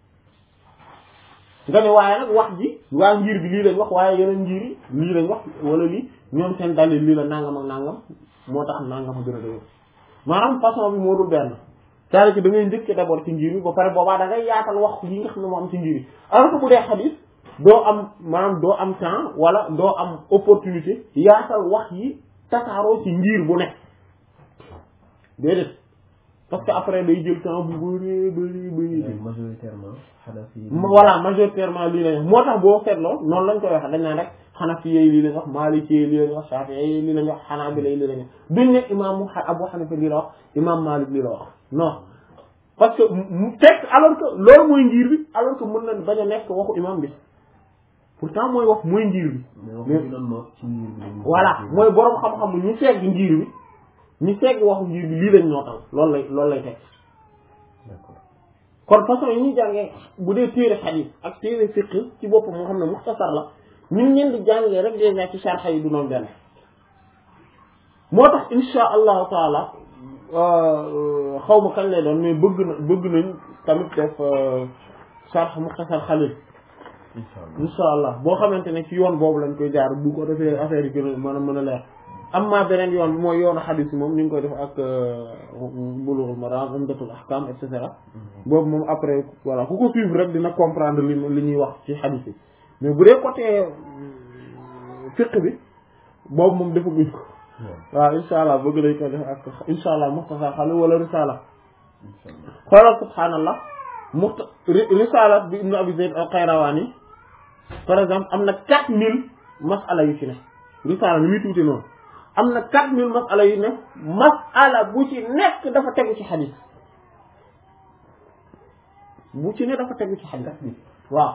[SPEAKER 1] nga ne waaye nag wax ji waa ngir bi lii lañ wax waaye yeneen ngir yi lii lañ wax wala lii ñoom seen dalil lii la nangam ak nangam moo tax nangam a gën a dëgër maanaam façon bi moo dul benn c'est-à-dire que da ngay njëkk d'abord ci ngir bi ba pare boobaa da ngay yaatal wax yi nga xam ne moo am ci ngir yi alors que bu dee xadiis doo am maanaam doo am temps wala doo am opportunité yaatal wax yi tasaaroo ci ngir bu nekk déedéet parce que après day jël temps bu bëri
[SPEAKER 3] majoritairement Hanafi
[SPEAKER 1] voilà majoritairement lii lañ wax moo tax boo seetloo noonu lañ koy wax dañ naan rek Hanafi yi lii lañ wax Maliki yi lii lañ wax Shafi'i yi lii lañ wax Hanabila yi lii lañ wax duñ ne imam Abu Hanifa lii la wax imam Malik lii la wax non parce que mu fekk alors que loolu mooy ngir bi alors que mën na bañ a nekk waxu imam bi pourtant mooy wax mooy ngir bi voilà mooy boroom xam-xam ñu segg ngir bi ñu segg waxu ngir bi lii lañ nootal loolu lay teg kon façon yi ñuy jàngee bu dee téere xadiis ak téere fiqh ci boppam moo xam ne muxtasar la ñun ñeen di jàngee rek déjà ci sharh yi du noonu benn moo tax insha allahu taala xaw ma kañ lay doon mais bëgg nañ tamit def sharh muxtasar xalil insha allah boo xamante ne ci yoon boobu lañ koy jaar bu ko defee affaire yi gën a mën a leer am maa beneen yoon bi mooy yoonu xadiis yi moom ñu ngi koy def ak Bulughul Maram Umdatul Ahkam et cetera boobu moom après voilà ku ko suivre rek dina comprendre li ñuy wax ci xadiis yi mais bu dee côté fiqh bi boobu moom defaguñ ko waaw insha allah bëgg nañ ko def ak insha allah muxtasar xalil wala risala xoolal subhaanallah risala bi Ibn Abi Zayd al-Qayrawani par exemple am na 4000 masala yu ci ne risala ni muy tuuti noonu am na 4000 masala yu ne masala bu ci nekk dafa tegu ci xadiis bu ci ne dafa tegu ci xadis waaw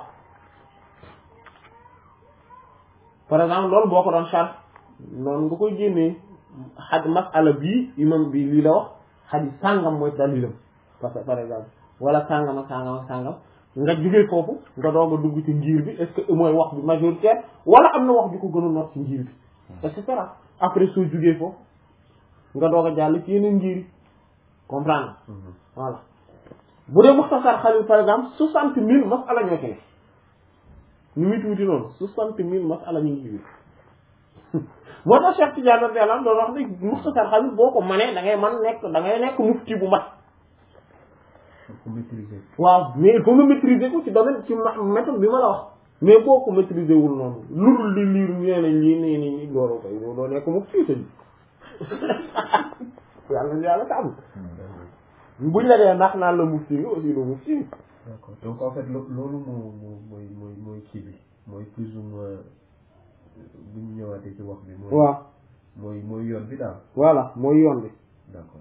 [SPEAKER 1] par exemple loolu boo ko doon charte noonu nga koy génnee masala bii imam bi lii la wax xadis sàngam mooy dalilam parce que par exemple wala sàngam ak sàngam ak sàngam nga jógee foofu nga doog a dugg ci ngir bi est-ce que mooy wax bi majoritaire wala am na wax ju ko gën a noot ci ngir bi et cetera après soo jógee foofu nga doog a jàll ci yeneen ngir yi comprendre voilà bu dee Muxtasar Xalil par exemple 60 000 masala ñoo ci ne ñu muy tuuti noonu 60 000 masala ñu ngi ci biir moo tax Cheikh Tidiane radiyallahu anhu doon wax ne Muxtasar Xalil boo ko manee da ngay nekk mufti bu mat waaw mais il faut nga maîtriser ko ci domaine ci méthode bi ma la wax mais boo ko maîtriser wul noonu lurul li liir ñeenañ lii nii nii loolu koy doo nekk mufti sañ yàlla sa am buñ la dee ndax naan la mufti nga aussi lu mufti
[SPEAKER 3] d'accord donc en fait loolu mooy kii bi mooy plus ou moins bu ñu ñëwaatee ci wax bi
[SPEAKER 1] waaw
[SPEAKER 3] mooy yoon bi daal
[SPEAKER 1] voilà mooy yoon bi
[SPEAKER 3] d'accord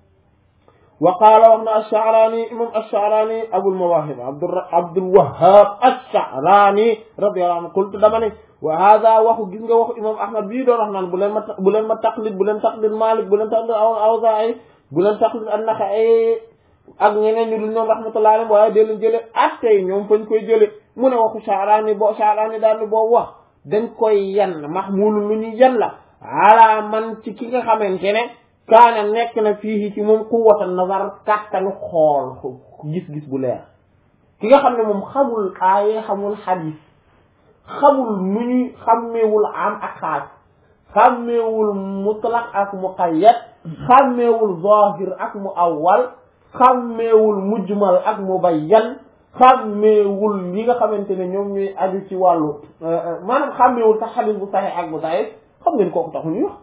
[SPEAKER 1] wa qaala wax na ash-Sha'rani imam ash-Sha'rani Abul Mawahib Abdul Wahhab ash-Sha'rani radiyallahu anhu qultu dama ne wa hada waxu gis nga waxu imam Ahmad bii doon wax naan bu leen ma taqlid bu leen taqlid Malik bu leen taqlid Awzaa'i bu leen taqlid an-Nakha'i ak ñeneen ñu dul ñoom rahmatullahi alayhim waaye dee leen jële attey ñoom fañ koy jële mu ne waxu Sha'rani daal ni boobu wax dañ koy yan mahmulu lu ñu yan la ala man ci ki nga xamante ne kaana nekk na fii ci moom quwwatan nazar kàttanu xool gis-gis bu leer ki nga xam ne moom xamul aaye xamul xadiis xamul nu ñuy xàmmeewul am ak xaas xàmmeewul mutlaq ak muqayyad xàmmeewul zahir ak muawwal xàmmeewul mujmal ak mubayyan xàmmeewul yi nga xamante ne ñoom ñuy aju ci wàllu maanaam xàmmeewul sax xadiis bu saxiix ak bu daif xam ngeen kooku taxu ñuy wax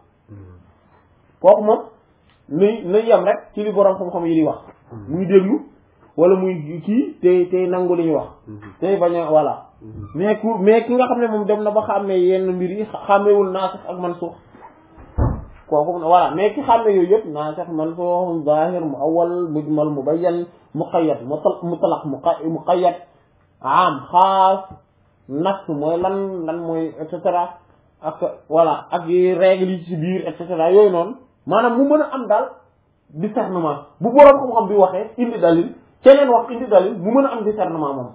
[SPEAKER 1] kooku moom nay yem rek ci li borom xam-xam yi di wax muy déglu wala muy kii tey nangu li ñu wax tey bañ a voilà mais ki nga xam ne moom dem na ba xàmmee yenn mbir yi xàmmeewul naasix ak mansuux kooku voilà mais ki xàmmee yooyu yëpp naasix mansuux zaahir muawwal mujmal mubayyan muqayyad mutlaq muqayyad am xaas nas mooy lan mooy et cetera ak voilà ak yi règle yi ci biir et cetera yooyu noonu maanaam mu mën a am daal discernement bu boroom xam-xam bi waxee indi dalil keneen wax indi dalil mu mën a am discernement moom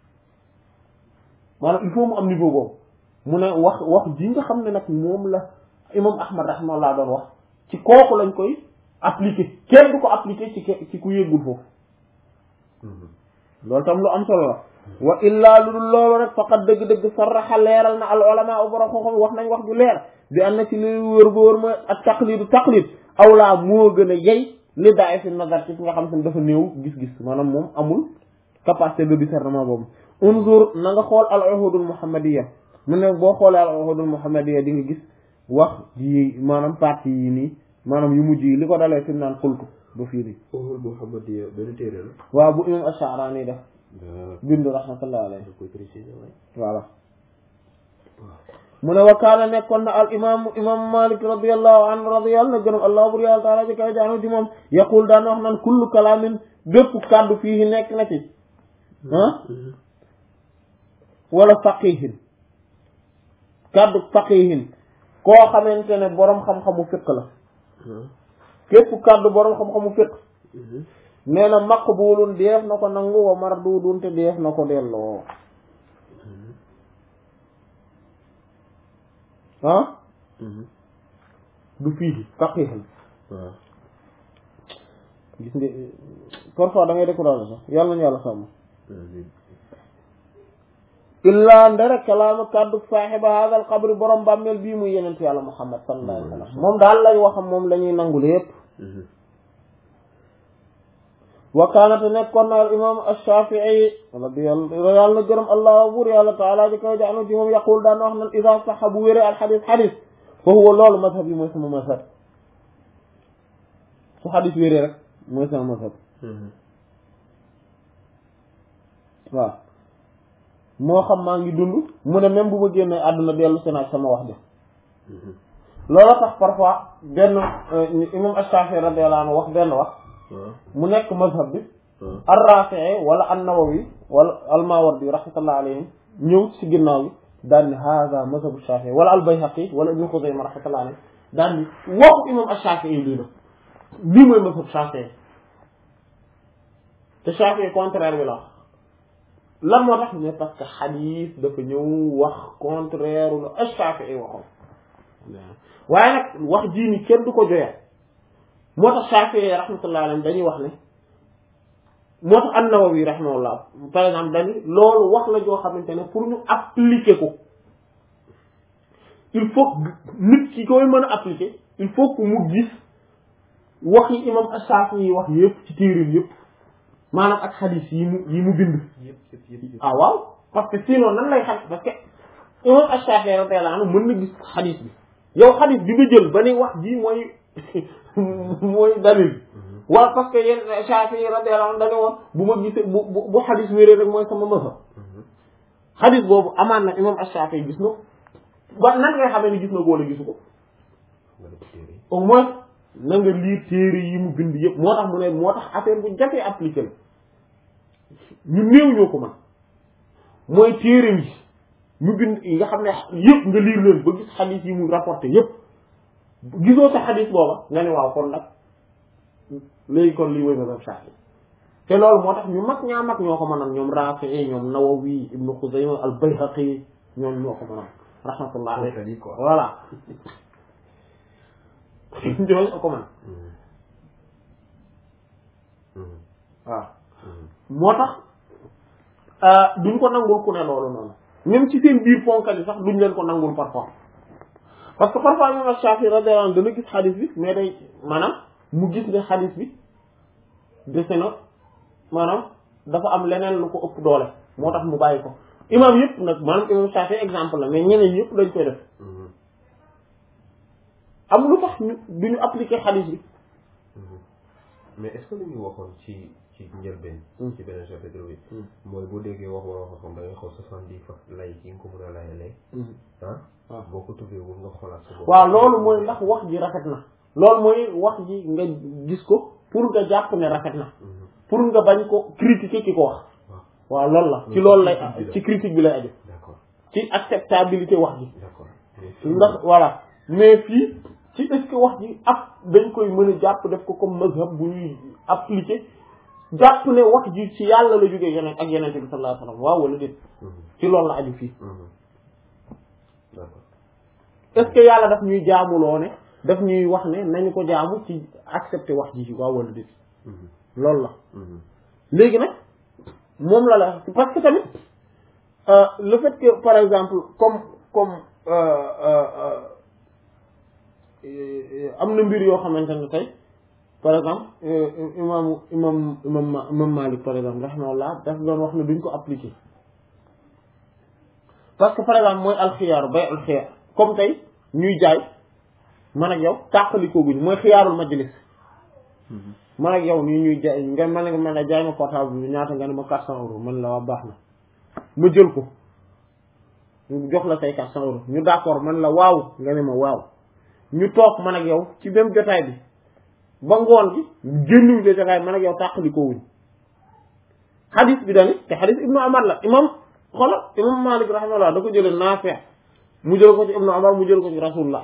[SPEAKER 1] maanaam il faut mu am niveau boobu mu ne wax ji nga xam ne nag moom la imam Ahmad rahimahullah doon wax ci kooku lañ koy appliquer kenn du ko appliquer ci ku yëggul foofu loolu tam lu am solo la wa illaa lu dul loolu rek faqat dëgg-dëgg sarraxa leeral na al ulama u borom xam-xam wax nañ wax ju leer bi am na ci li wër ba wër ma ak taqlid awlaa moo gën a yey li daay fi nazar ci nga xam te ne dafa néew gis-gis maanaam moom amul capacité de discernement boobu unzur na nga xool al uhudul muhammadiyya mu ne boo xoolee al uhudul muhammadiyya di nga gis wax yi maanaam partie yi nii maanaam yu mujj yi li ko dalee fi mu naan xultu ba fii nii
[SPEAKER 3] uhud muhammadiyya benn téere la
[SPEAKER 1] waaw bu imam ash-Sha'rani def bindu rahmatullah alayhi voilà mu ne wa kaana nekkoon na al imam Malik radiyallahu anhu radiyallahu gërëm allah bur yàlla taala ji kay jaanu ci moom yaqul daan wax naan kullu kalaamin bépp kàddu fii nekk na ci wala faqihin kàddu faqihin koo xamante ne boroom xam-xamu fiqh la képp kàddu boroom xam-xamu fiqh nee na maqbulun deef na ko nangu wa mardudun te deef na ko delloo du fii faqih la gis nga parfois da ngay découragé sax yàlla nañu yàlla sàmm illaa ndere kalaama kàddu saaxiba hada al qabri borom bàmmeel bii muy yenent yàlla Muhammad sallallahu alayhi wa sallam moom daal lay waxam moom la ñuy nangu lépp wa kaanate nekkoon na al imam ash-Shafi'i yàlla na gërëm allah buur yàlla taala ji koy jaanu ci moom yaqul daan wax nan ida saxa bu wéree al xadis fa huwa loolu mazhab yi mooy sama mazhab su xadis wéree rek mooy sama mazhab waaw moo xam maa ngi dund mu ne même bu ma génnee àdduna dellu si naag sama wax de loolu tax parfois benn imam ash-Shafi'i radiyallahu anhu wax benn wax mu nekk mazhab bi ar-Rafi'i wala an-Nawawi wala al-Mawardi rahmatullahi alayhim ñëw ci ginnaaw bi daal ni hada mazhabu Shafi'i wala al-Bayhaqi wala Ibn Khuzaymah rahmatullahi alayhim daal ni waxu imam ash-Shafi'i lii la lii mooy mazhabu Shafi'i te Shafi'i contraire bi la wax lan moo tax ne parce que xadiis dafa ñëw wax contraire lu ash-Shafi'i waxoon waaye nag wax jii ni kenn du ko joyal moo tax Shafi'i rahmatullahi alayhim dañuy wax ne moo tax an-Nawawi rahimahullah par exemple dañu loolu wax la joo xamante ne pour ñu appliquer ko il faut nit ki koy mën a appliquer il faut que mu gis wax yi imam Shafi'i yi wax yëpp ci téerim yëpp maanaam ak xadiis yi mu bind ah waaw parce que sinon nan lay xam parce que imam Shafi'i radiyallahu anhu mën na gis xadiis bi yow xadiis bi nga jël ba ni wax ji mooy dalil waaw parce que yéen Shafi'i radiyallahu anhu dañu woon bu ma gisee bu xadis wéree rek mooy sama mazhab xadis boobu amaan na imam Shafi'i gis na ba nan ngay xamee ni gis na ko wala gisu ko au moins na nga lire téere yi mu bind yëpp moo tax mu ne moo tax affaire bu jafee appliqué la ñu néew ñoo ko man mooy téere yi mu bind yi nga xam ne yëpp nga lire leen ba gis xadis yi mu rapporté yëpp gisoo sa xadis booba nga ne waaw kon nag léegi kon lii woy mazhab Shafi'i te loolu moo tax ñu mag ñoo ko mënoon ñoom Rafi'i ñoom Nawawi Ibn Khuzaymah al-Bayhaqi ñoom ñoo ko mënoon rahmatullah alayhi voilà ñoo ko mën waaw moo tax duñ ko nangul ku ne loolu noonu même ci seen biir ponkal yi sax duñ leen ko nangul parfois parce que parfois imam Shafi'i radiyallahu anhu dana gis xadis bi mais day maanaam mu gis ne xadis bi dese na maanaam dafa am leneen lu ko ëpp doole moo tax mu bàyyi ko imam yëpp nag maanaam imam Shafi'i exemple la mais ñeneen yëpp dañ koy def am lu tax du ñu appliquer xadis bi
[SPEAKER 3] mais est-ce que li ñu waxoon ci njëlbeen ci beneen chapitre bi mooy boo déggee wax xam da ngay xool 70 fa lay yi nga ko mën a layalee waaw boo ko tuddee wul nga xoolaat sa bopp
[SPEAKER 1] waaw loolu mooy ndax wax ji rafet na loolu mooy wax ji nga gis ko pour nga jàpp ne rafet na pour nga bañ ko critiquer ki ko wax waaw loolu la ci loolu lay ci critique bi lay aju ci acceptabilité wax ji ndax voilà mais fii ci est-ce que wax ji dañ koy mën a jàpp def ko comme mazhab bu ñuy appliquer jàpp ne wax ji ci yàlla la jógee yeneen ak yeneen bi sallallahu alayhi wasallam waaw wala déet ci loolu la aju fii est-ce que yàlla daf ñuy jaamuloo ne daf ñuy wax ne nañu ko jaamu ci accepter wax ji waaw wala déet loolu la léegi nag moom la parce que tamit le fait que par exemple comme am na mbir yoo xamante ne tey par exemple imam Malik par exemple rahimahullah daf doon wax ne duñ ko appliquer parce que par exemple mooy alxiyaar bay alxiyaar comme tey ñuy jaay man ak yow tàqalikoo guñ mooy xiyaarul majlis man ak yow nii ñuy jaay nga mën a jaay ma portable bi ñaata nga ne ma 400 euros man la waa baax na ma jël ko ñu jox la say 400 euros ñu d'accord man la waaw nga ne ma waaw ñu toog man ak yow ci même jotaay bi ba ngoon gi génnuñ de jotaay man ak yow tàqalikoo wuñ xadis bi dani te xadis ibnu Umar la imam Malik rahimahullah da ko jëlee Naafi' mu jël ko ci ibnu Umar mu jël ko ci rasulullah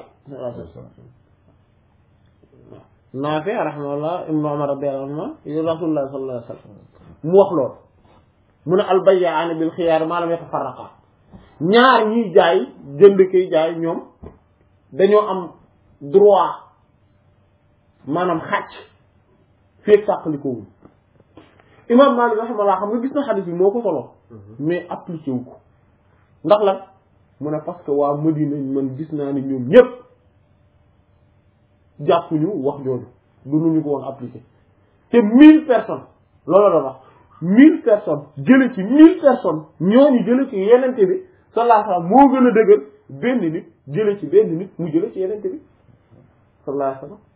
[SPEAKER 1] Naafi' rahimahullah ibnu Umar radiyallahu anhuma rasulullah sallallahu alayhi wasallam mu wax loolu mu ne al-bay'aani bil xiyaar maa lam yatafarraqa ñaar ñiy jaay jënd koy jaay ñoom dañoo am droit maanaam xàcc feeg tàqalikoo wuñ imam Malik rahimahullah xam nga gis na xadis bi moo ko solo mais appliqué wu ko ndax lan mu ne parce que waa Madina man gis naa ni ñoom ñëpp jàppuñu wax jooju dunuñu ko woon appliqué te 1000 personnes loolu la wax 1000 personnes jële ci 1000 personnes ñooñu jële ci yenente bi sallallahu alayhi wasallam moo gën a dëgër benn nit jële ci benn nit mu jële ci yenente bi sallallahu alayhi wasallam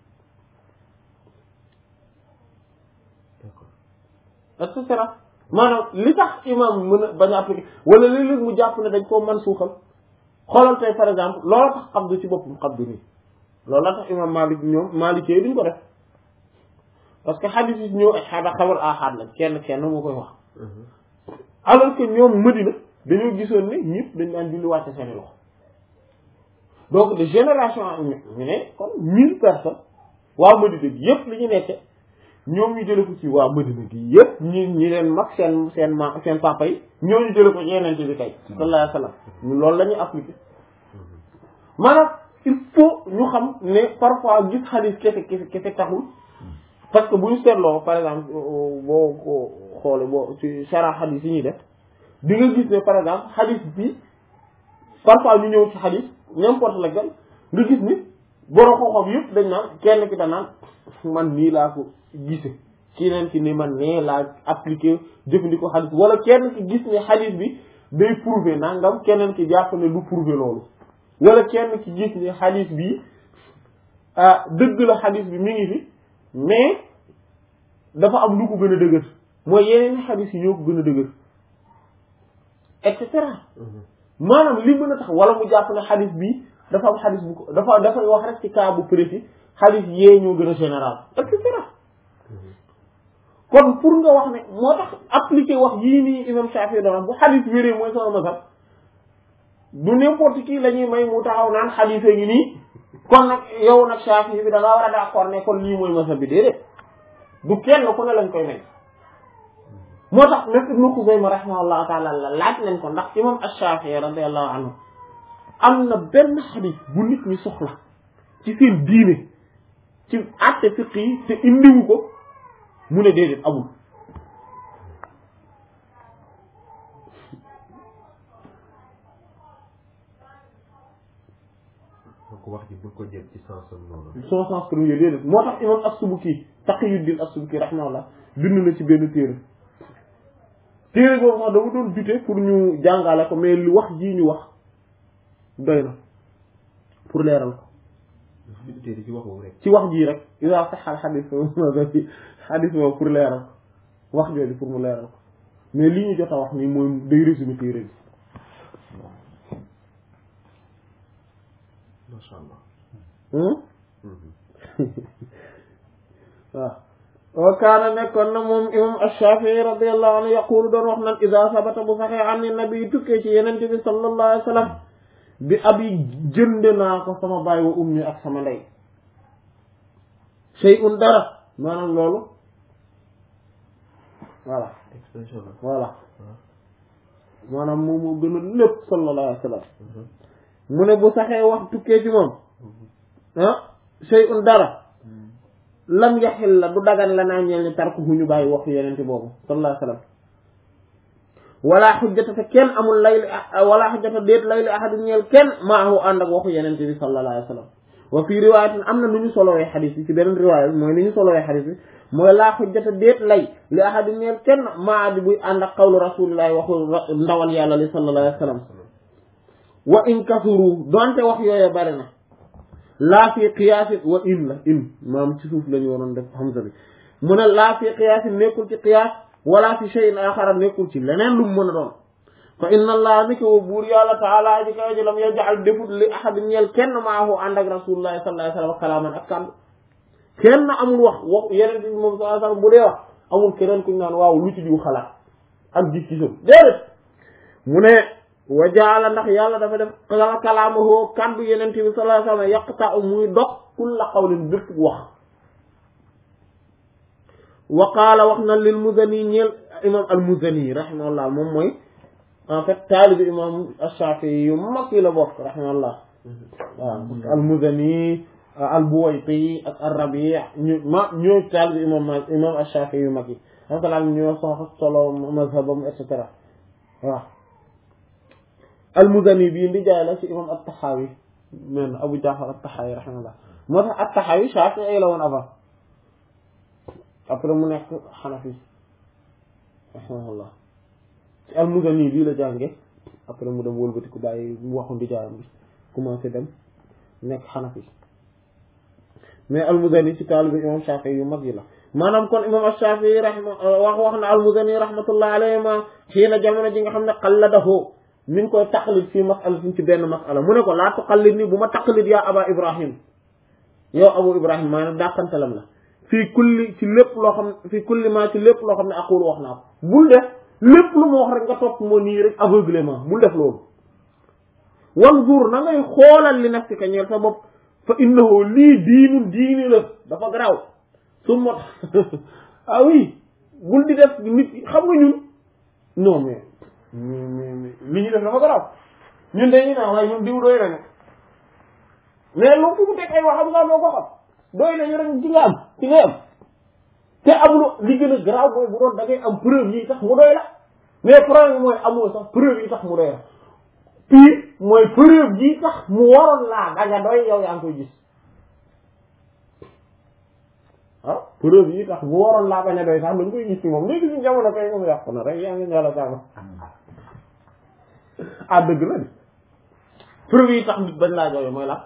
[SPEAKER 1] et cetera maanaam li tax imam mën a bañ a appliqué wala léeg-léeg mu jàpp ne dañ koo mën suuxal xoolal tey par exemple loolu tax xabdu ci boppam xabdu nii loolu la tax imam Malik ñoom Maalikee duñ ko def parce que xadis yi ñëw ak xabar ahad la kenn moo koy wax alors que ñoom Madina dañoo gisoon ne ñëpp dañ daan julli wàcce seeni loxo donc de génération am ñu ne kon 1000 personnes waa Madina gi yëpp li ñu nekke ñoom ñu jële ko ci waa Madina gi yëpp ñi leen mag seen papa yi ñoo ñu jële ko ci yeneen bi kay sallallahu alayhi wa sallam loolu la ñuy appliquer maanaam il faut ñu xam ne parfois gis xadis kese taxul parce que bu ñu seetloo par exemple boo ko xoole boo ci sara xadis yi ñuy def di nga gis ne par exemple xadis bi parfois ñu ñëw ci xadis n'importe lequel nga gis ni borom xam-xam yëpp dañ naan kenn ki da naan man nii laa ko gise ci neen ci ni man nee laa appliqué jëfandikoo xadis wala kenn ki gis ne xadis bi day prouver nangam keneen ki jàpp ne du prouver loolu wala kenn ki gis ne xadis bi dëgg la xadis bi mi ngi fi mais dafa am lu ko gën a dëgër mooy yeneen xadis yi ñoo ko gën a dëgër et cetera maanaam li mën a tax wala mu jàpp ne xadis bi dafa am xadis bu ko dafay wax rek ci cas bu précis xadis yee ñoo gën a général et cetera kon pour nga wax ne moo tax appliquer wax yii nii imam Shafi'i doon bu xadis wéree mooy sama mazhab du n'importe qui la ñuy may mu taxaw naan xadis a ngi nii kon nag yow nag Shafi'i bi da nga war a d'accord ne kon lii mooy mazhab bi déedéet du kenn ku ne lañ koy may moo tax même Ibnu Xuzayma rahimahullahu taala la laaj nañ ko ndax imam Ash-Shafi'i radiyallahu anhu am na benn xadis bu nit ñi soxla ci seen diine ci àtte fiqh yi te indiwu ko mu ne déedéet amul
[SPEAKER 3] donc wax ji bu ko jël ci sens noonu
[SPEAKER 1] son sens premier déedéet moo tax imam As-Subki Taqiyuddin As-Subki rahimahullah bind na ci benn téere boobu sax dama doon bute pour ñu jàngale ko mais lu wax jii ñu wax doy na pour leeral ko
[SPEAKER 3] ci wax boobu rek
[SPEAKER 1] ci wax jii rek isa saxal xadis boobu pour leeral ko wax jooju pour mu leeral ko mais li ñu jot a wax nii mooy day résumé téere bi
[SPEAKER 3] masha Allah
[SPEAKER 1] waaw wa kaana nekkoon na moom imam Ash-Shafi'i radiyallahu anhu yaqulu doon wax naan iza sabata bu saxee an nabi tukkee ci yenente bi sallallahu alayhi wa sallam bi abi jënd naa ko sama baay wa ummi ak sama ndey shay'un dara maanaam loolu voilà maanaam moom moo gën a lépp sallallahu alayhi wa sallam mu ne bu saxee wax tukkee ci moom shay'un dara lam yaxil la du dagan la naa ñeel ni tarkuhu ñu bàyyi waxu yenente boobu sallallahu alayhi wa sallam wala xujjata te kenn amul layli wala xujjata déet layli ahadin ñeel kenn maahu ànd ak waxu yenente bi sallallahu alayhi wa sallam wa fii riwaayatin am na nu ñu solowee xadis bi ci beneen riwaaya mooy ni ñu solowee xadis bi mooy laa xujjata déet lay li ahadin ñeel kenn maa di buy ànd ak qawlu rasulillahi waxu ndawal yàlla li sallallahu alayhi wa sallam wa in kasuru donte wax yooye bari na laa fi qiyaasin wa in la in maam ci suuf la ñu waroon def hamza bi mu ne laa fi qiyaasin nekkul ci qiyaas wala fi shay'in axara nekkul ci leneen lu mu mën a doon fa inna allah ni ko buur yàlla taala aji kaw ji lam yaj'al defut li ahadin ñeel kenn maahu ànd ak rasulullahi sallallahu alayhi wa sallam kalaaman ak kàddu kenn amul wax yeneen bi moom sallallahu alayhi wa sallam bu dee wax amul keneen kuñ naan waaw lu ci diw xalaat ak gis-gisam déedéet mu ne wa jaala ndax yàlla dafa def kalaamahu kàddu yeneen bi sallallahu alayhi wa sallam yaqta muy dox kulla qawlin bépp wax wa qaala wax na lil Muzani ñeel imam al-Muzani rahimahullah moom mooy en fait taalibi imam Ash-Shafi'i yu mag yi la bokk rahimahullah waaw al-Muzani al-Buwayti ak ar-Rabi' ñooy taalibi imam Ash-Shafi'i yu mag yi amtalaal ñoo sox solo mazhabam et cetera waaw al-Muzani bii ndi jaay la ci imam at-Tahawi men Abu Ja'far at-Tahawi rahimahullah moo tax at-Tahawi Shafi'i la woon avant après mu nekk Hanafi rahimahullah ci al-Muzani bii la jànge après mu dem wëlbatiku bàyyi waxu ndijaayam bi commencé dem nekk Hanafi mais al-Muzani ci taalibi imam Shafi'i yu mag yi la maanaam kon imam Shafi'i wax na al-Muzani rahmatullah alayhi ma xii na jamono ji nga xam ne qalladahu mi ngi koy taqlid fii mas'alatin ci benn mas'ala mu ne ko laa tuqallid ni bu ma taqlid yaa Aba Ibrahim yow Abu Ibrahim maanaam dàqantalam la fii kulli ci lépp loo xam fii kulli ma ci lépp loo xam ne aqulu wax naa ko bul def lépp lu ma wax rek nga topp moo nii rek aveuglément bul def loolu wanzur na ngay xoolal li nafsika ñeel sa bopp fa innahu lii diini la dafa garaaw su mot ah oui bul di def nit xam nga ñun non mais li ñu def dafa garaaw ñun dañuy naan waaye ñun diw doy nañu mais lu fu mu teg ay waxam nga moo ko xam doy nañu rek ci nga am ci ngay am te amuloo li gën a garaaw mooy bu doon da ngay am preuve yi tax mu doy la mais problème mooy amul sax preuve yi tax mu doy la pire mooy preuve yi tax mu waroon laa daga doy yow yaa ngi koy gis ah preuve yi tax mu waroon laa bañ a doy sax dañ koy gis ci moom léegi suñu jamono kay moom yàqu na rek yaa ngi ñala sàmm ah dëgg la de preuve yi tax nit bañ laa doy mooy la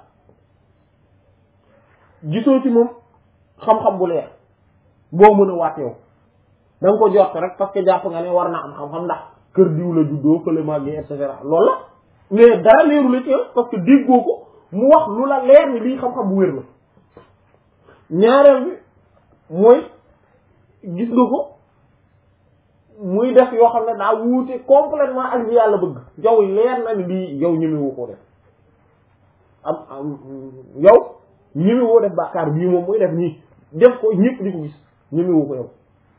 [SPEAKER 1] gisoo ci moom xam-xam bu leer boo mën a waat yow da nga ko jot rek parce que jàpp nga ne war naa am xam-xam ndax kër diw la juddoo fële màggee et cetera loolu la mais dara leeru la ci yow parce que déggoo ko mu wax lu la leer ni lii xam-xam bu wér la ñaareel bi mooy gis nga ko muy def yoo xam ne daa wuute complètement ak li yàlla bëgg yow leer na ni lii yow ñemewu koo def am yow ñemewoo def bàkkaar bii moom muy def nii def ko ñëpp di ko gis ñemewu ko yow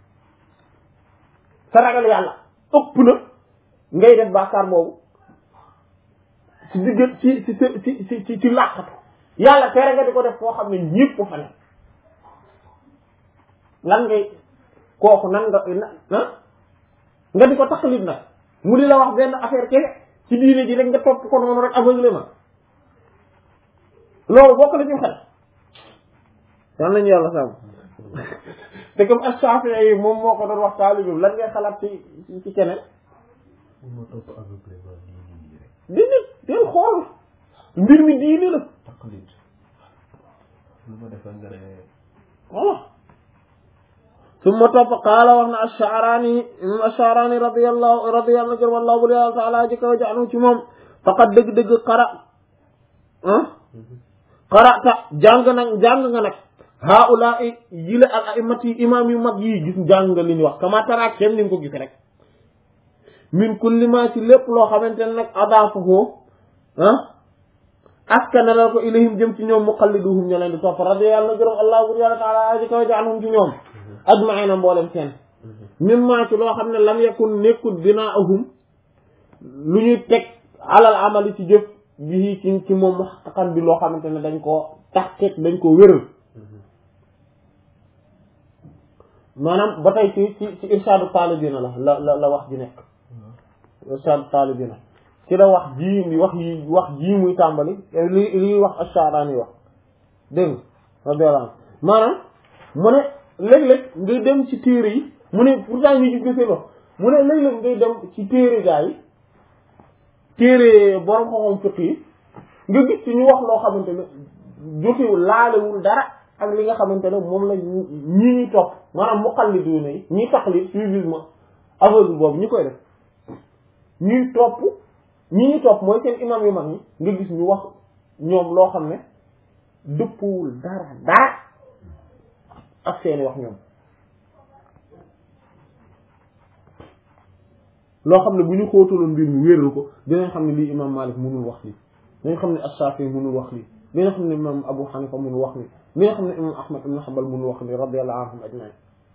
[SPEAKER 1] sa ragal yàlla ëpp na ngay def bàkkaar boobu ci digg ci làqatu yàlla tere nga di ko def foo xam ne ñëpp fa ne lan ngay kooku nan nga di ko taxalit nag mu di la wax benn affaire kene ci diine ji rek nga topp ko noonu rek aveuglément loolu bokk na ci xel yal nañu yàlla sàmm te comme As-Shafi'i yi moom moo ko doon wax taalibe lan ngay xalaat ci keneen diine del xool mbir mi diine la voilà summa topp qaala wax na Ash-Sha'rani imam Ash-Sha'rani radiyallahu ta'ala ji kaw jaanu ci moom faqad dëgg-dëgg qara'ta jàng nga nag haula yi la al a'immati imam yu mag yi gis jàng nga li ñu wax kama taraak xem ni nga ko gis rek min kulli ma ci lépp loo xamante ne nag adaafahu askana la ko ilayhim jëm ci ñoom muqalliduhum ño leen di topp radiyallahu gërëm allah bur yàlla taala aji kaw jaanhum ci ñoom ajma'ina mboolem seen mimma ci loo xam ne lam yakun nekkul binaahum lu ñuy teg alal amali ci jëf bi ci moom muhaqqaqan bi loo xamante ne dañ koo taxqiq dañ ko wéral maanaam ba tey ci irshadu talibina la wax ji nekk irshadu talibina ci la wax ji muy tàmbali li wax Ash-Sha'rani wax dégg nga radiyallahu anhu maanaam mu ne léeg-léeg ngay dem ci téere yi mu ne pourtant ñu gis nga seen wax mu ne léeg-léeg ngay dem ci téere gaa yi téere borom xam-xam fiqh yi nga gis ci ñu wax loo xamante ne jotewul laalewul dara ak li nga xamante ne moom la ñuy topp maanaam muqalliduna yi ñiy taqlid suivisme aveugle boobu ñi koy def ñuy topp mooy seen imam yu mag ñi nga gis ñu wax ñoom loo xam ne dëppwul dara ak seeni wax ñoom loo xam ne bu ñu xóotaloon mbir mi wéeral ko dinañ xam ne lii imam Malik mënul wax lii dinañ xam ne Ash-Shafi'i mënul wax lii dinañ xam ne imam Abu Hanifa mënul wax lii dinañ xam ne imam Ahmad ibn Hanbal mënul wax lii radiyallahu anhum ajma'in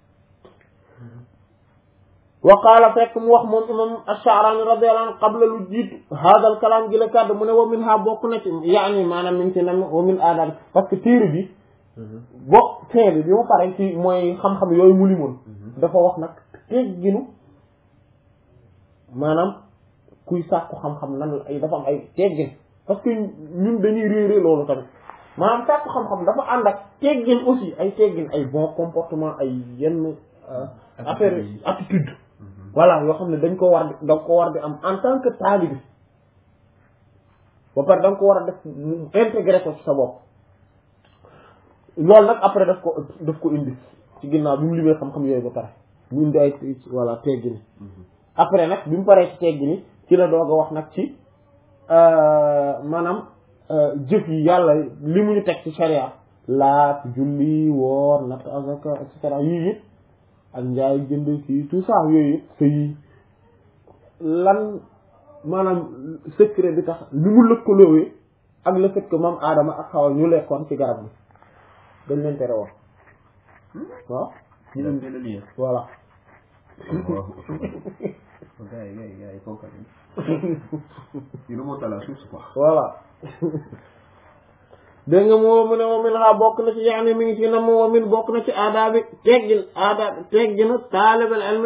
[SPEAKER 1] wa qaala fekk mu wax moom imam Ash-Sha'rani radiyallahu anhu qabla lu jiitu hada al kalam gi la kàddu mu ne wa minha bokk na ci yaani maanaam mi ngi ci nam wa min aadab parce que téere bi bokk téere bi mu pare ci mooy xam-xam yooyu mu limoon dafa wax nag tegginu maanaam kuy sàkku xam-xam nan la ay dafa am ay teggin parce que ñun dañuy réeré loolu tamit maanaam sàkku xam-xam dafa ànd ak teggin aussi ay teggin ay bon comportement ay yenn affaire attitude voilà yoo xam ne dañ ko war di da nga ko war di am en tant que taalibe ba pare da nga ko war a def intégré ko ci sa bopp loolu nag après daf ko indi ci ginnaaw bi mu limee xam-xam yooyu ba pare mu indi ay voilà teggini après nag bi mu paree ci teggini ci la doog a wax nag ci maanaam jëf yi yàlla li mu ñu teg ci sharia laat julli woor natt azaka et cetera yii yëpp ak njaay jënd fii tout ça yooyu yëpp sëy lan maanaam secret bi tax li mu lëkkaloowee ak le fait que moom Adama ak Hawa ñu lekkoon ci garab bi dañ leen tere woon waaw voilà voilà dégg nga moo mu ne wamin xaa bokk na ci yaani mi ngi ci nam wamin bokk na ci aada bi teggina taalibal ilmi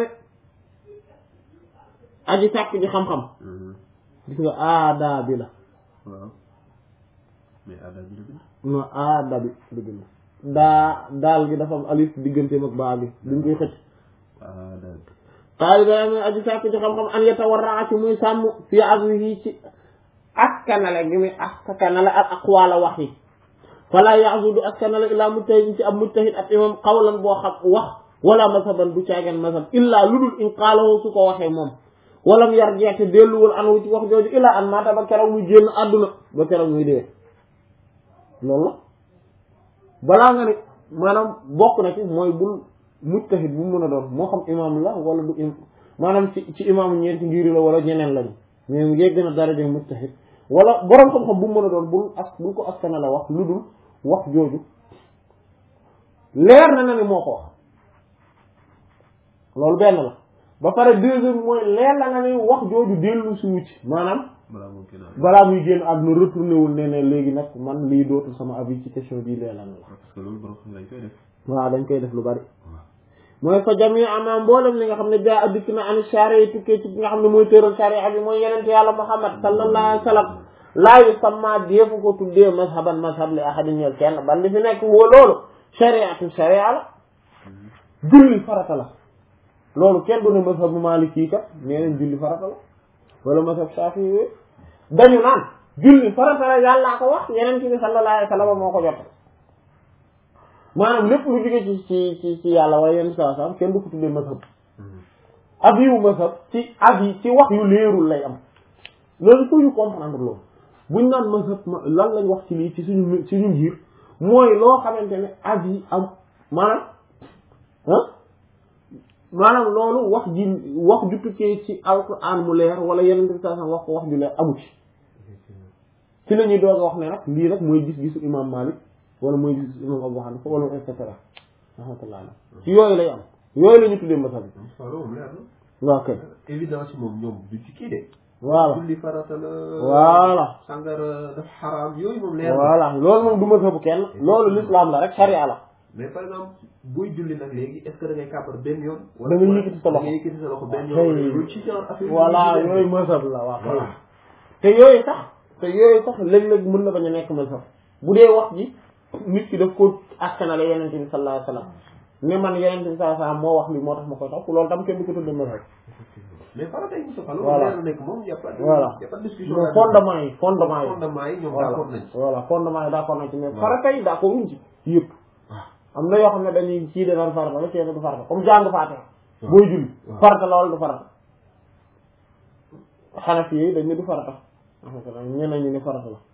[SPEAKER 1] aji sàkk ji xam-xam gis nga aada bi la
[SPEAKER 3] waaw mais aada bi la bind
[SPEAKER 1] non aada bi la bind daal gi dafa am alif digganteem ak baa bi duñ koy xëcc taalibal ilmi aji sàkk ji xam-xam an yatawarraa ci muy sàmm fii azwihi ci askanale gi muy askanale ak aqwaala wax yi fala yaxudu askanale illaa mujtahid ci ab mujtahid ab imam qawlan boo xam wax wala masaban du caageen masab illaa lu dul in qaalahu su ko waxee moom walam yar jeexte delluwul anu ci wax jooju illaa an maata ba keroog muy génn àdduna ba keroog muy dee loolu la balaa nga ne maanaam bokk na ci mooy bul mujtahid bu mu mën a doon moo xam imam la wala du im maanaam ci imam ñeenti ngir la wala ñeneen lañu mais mu yegg na daraja mujtahid wala borom xam-xam bu mu mën a doon bul ko askana la wax lu dul wax jooju leer na ni moo ko wax loolu benn la ba pare deuxième mooy leer na ni wax jooju dellu si wucc maanaam balaa muy génn àdduna retourné wul ne léegi nag man lii dootul sama avis ci question bii leer na la
[SPEAKER 3] parce que loolu borom xam lañ koy def
[SPEAKER 1] waaw dañ koy def lu bari mooy fa jami ama mboolem li nga xam ne jaa addikk na an sharia yi tukkee ci nga xam ne mooy tëral sharia bi mooy yenente yàlla Muhammad sallallahu alayhi wa sallam laa yu samma deefu ko tuddee mazhaban mazhab li ahadin ñeel kenn ban li fi nekk woo loolu shariatu sharia la julli farata la loolu kenn du ne mazhabu maliki kat nee nañ julli farata la wala mazhab shafi'i dañu naan julli farata la yàllaa ko wax yenente bi sallallahu alayhi wa sallam moo ko jot maanaam lépp lu jóge ci yàlla wala yenn saa saa kenn du ko tuddee mazhab ab yiwu mazhab ci ab yi ci wax yu leerul lay am loolu il faut ñu comprendre loolu buñ naan mazhab lan lañ wax ci lii ci suñu ngir mooy loo xamante ne ab yi am maanaam loolu wax ju tukkee ci alquran mu leer wala yenn saa saa wax ko wax ju leer amu ci la ñuy doog a wax ne nag lii nag mooy gis-gisu imam Malik wala mooy gis imam Abu Hanifa wala et cetera rahmatullah ci yooyu lay am yooyu la ñu tuddee masal bi waaw kay
[SPEAKER 3] évidence moom ñoom du ci kii de
[SPEAKER 1] voilà
[SPEAKER 3] julli farata la
[SPEAKER 1] voilà
[SPEAKER 3] sangara dafa xaraam yooyu moom leer
[SPEAKER 1] voilà loolu moom du mazhabu kenn loolu l'islam la rek charia la
[SPEAKER 3] mais par exemple buy julli nag léegi est-ce que da ngay kàppar benn yoon
[SPEAKER 1] da nga yëkkati sa loxo
[SPEAKER 3] da ngay yëkkati sa loxo benn yoon ci genre affaire
[SPEAKER 1] voilà yooyu mazhab la waaw te yooyu sax léeg-léeg mën na bañ a nekk mazhab bu dee wax ji nit ki daf ko askanale yenente bi sallallahu alayhi wasallam ne man yenente bi sallallahu alayhi wasallam moo wax li moo tax ma koy topp loolu tam kenn du ko tudde mazhab
[SPEAKER 3] mais farata yi Moustapha
[SPEAKER 1] voilà
[SPEAKER 3] loolu nekk moom y a pas de
[SPEAKER 1] voilà
[SPEAKER 3] y a pas de discussion
[SPEAKER 1] fondement yi
[SPEAKER 3] ñoom d'accord nañ ci
[SPEAKER 1] voilà fondement yi d'accord nañ ci mais farata yi d'accord wuñ ci yëpp am na yoo xam ne dañuy ci denaan farata la ci du farata comme jàng faate booy julli farata la wala du farata Hanafi yi dañ ne du farata ñeneen ñi ne farata la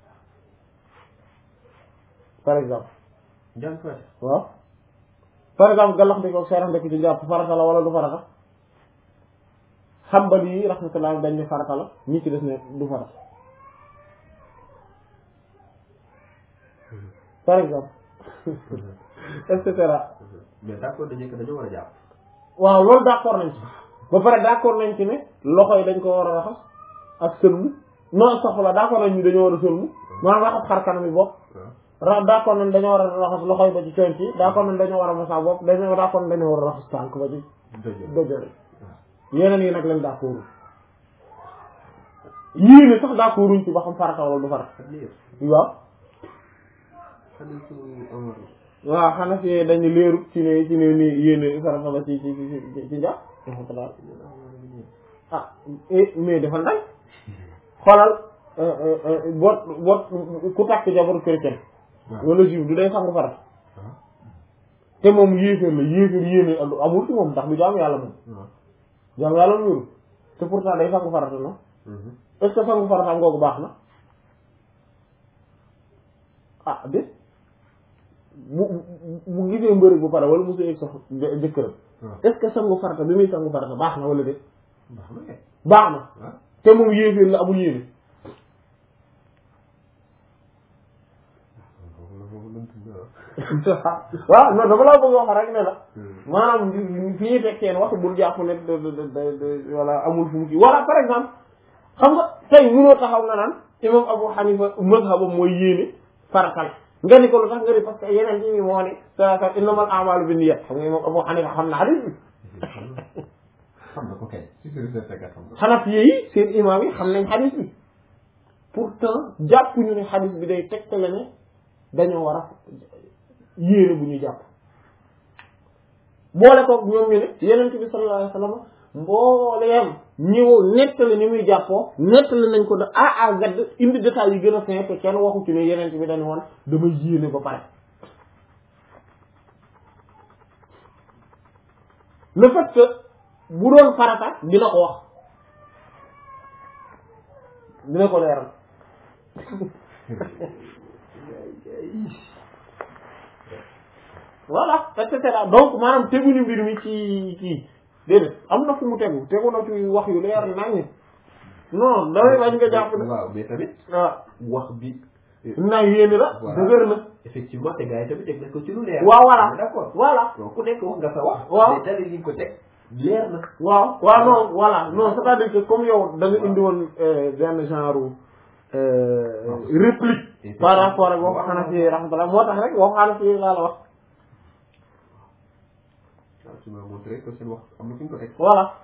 [SPEAKER 1] par exemple
[SPEAKER 3] jàng faate
[SPEAKER 1] waaw par exemple galax di ko seerax ndekk ci jàpp farata la wala du farata Hanbali yi rahmatullah dañ ne farata la ñi ci des ne du farata par exemple et cetera
[SPEAKER 3] mais d'accord dañu ko dañoo war a jàpp
[SPEAKER 1] waaw loolu d'accord nañ ci ba pare d'accord nañ ci ne loxo yi dañ ko war a raxas ak sëlmu non soxla d'accord nañ ñu dañoo war a sëlmu maanaam raxas xar kanam yi bopp d'accord nañ dañoo war a raxas loxo yi ba ci conc yi d'accord nañ dañoo war a masa bopp d'accord nañ dañoo war a raxas tànk ba ci dojore yeneen yi nag lañ d'accord yii ne sax d'accorduñ ci ba xam farata wala du farata waaw waaw xanaa fi dañu leerut ci ne nii yéene farata la ci njàpp ah mais dafa nday xoolal boot ku takk jabaru chrétien wala juif du day sangu farata te moom yéeféer la yéene amul ci moom ndax du jaam yàlla moom jaam yàlla wéeru te pourtant day sangu farata non est-ce que sangu farata ngoogu baax na ah dé bu gisee mbërëg ba pare wala musu yëg sax jëkkëram est-ce que sangu farata bi muy sangu farata baax na wala déet baax na te moom yéeféer la amul yéene waaw non dama laa bëgg wax rek ne la maanaam fi ñuy fekkeen wax bul jàpp ne wala amul fu mu kii wala par exemple xam nga tey mënoo taxaw nga naan imam Abu Hanifa mazhabam mooy yéene faratal nga ni ko lu tax nga ni parce que yeneen yi moo ne sa innamal a'malu binniyat xam nga imam Abu Hanifa xam na hadith bi
[SPEAKER 3] xam na ko kay
[SPEAKER 1] Hanafi yi seen imam yi xam nañ hadith bi pourtant jàppuñu ne hadith bi day tegtale ne dañoo war a yéene bu ñu jàpp boole koog ñoom ñu ne yeneen bi sallallahu alayhi wasallam mbooleem ñëw nettali ni muy jàppoo nettali nañ ko da a gadd indi détails yi gën a fin te kenn waxu ci ne yeneen bi dañu woon dama yéene ba pare le fait que bu doon farata dina ko wax dina ko leeral voilà et cetera donc maanaam teguñu mbir mi ci kii déedéet am na fu mu tegu na ci wax yu leer nañ non damay bañ nga jàpp ne
[SPEAKER 3] waaw mais tamit wax bi
[SPEAKER 1] naa yéene la dëgër na
[SPEAKER 3] effectivement te gars yi tamit teg nañ ko ci lu leer
[SPEAKER 1] waaw voilà
[SPEAKER 3] d'accord
[SPEAKER 1] voilà
[SPEAKER 3] donc ku nekk wax nga sa wax
[SPEAKER 1] waaw
[SPEAKER 3] mais dalil yi nga ko teg leer na
[SPEAKER 1] waaw non voilà non c'est-à-dire que comme yow da nga indi woon benn genre réplique par rapport ak waxu Hanafi rahmatullah moo tax rek waxu Hanafi laa la wax
[SPEAKER 3] tu m'as montré que seen wax am na fu ñu ko teg
[SPEAKER 1] voilà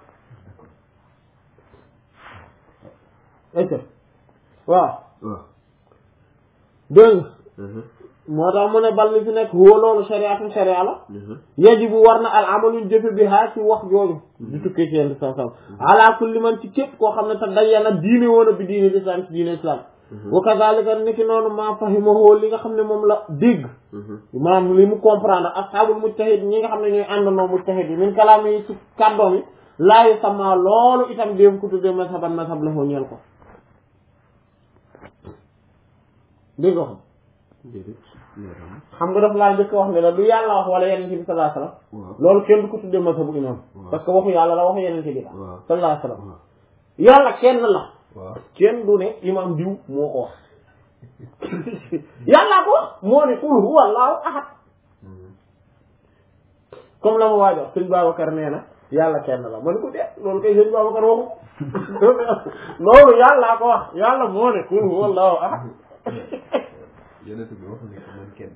[SPEAKER 1] ok waaw dégg moo tax mu ne bal li fi nekk woo loolu shariatu sharia la yajibu war na al amalu jëfe bi haa ci wax jooju di tukkee ci yenn sa sam ala kulli man ci képp koo xam ne te dayyana diine woon a bi diine l'islam ci diine islam wa kazalika niki noonu maa fahimahu li nga xam ne moom la dégg maanaam li mu comprendre ashabul mujtahid ñi nga xam ne ñooy àndandoo mujtahid yi min kalaam yi ci kàddoom yi laayu sama loolu itam déem ko tuddee mazhaban mazhab la foo ñeel ko dégg nga xam nga daf laa njëkk wax ne la du yàlla wax wala yenente bi sallallahu alayhi wasallam loolu kenn du ko tuddee mazhabu imam parce que waxu yàlla la waxu yenente bi la sallallahu alayhi wasallam yàlla kenn la kenn du ne imam diw moo ko wax yàllaa ko wax moo ne qul huwa allahu ahad comme la ma waajo sëñ Babacar nee na yàlla kenn la ma ne ko dee loolu kay sëñ Babacar waxu loolu yàllaa ko wax yàlla moo ne qul huwa allahu ahad
[SPEAKER 3] yeneen bi wax ne ko man kenn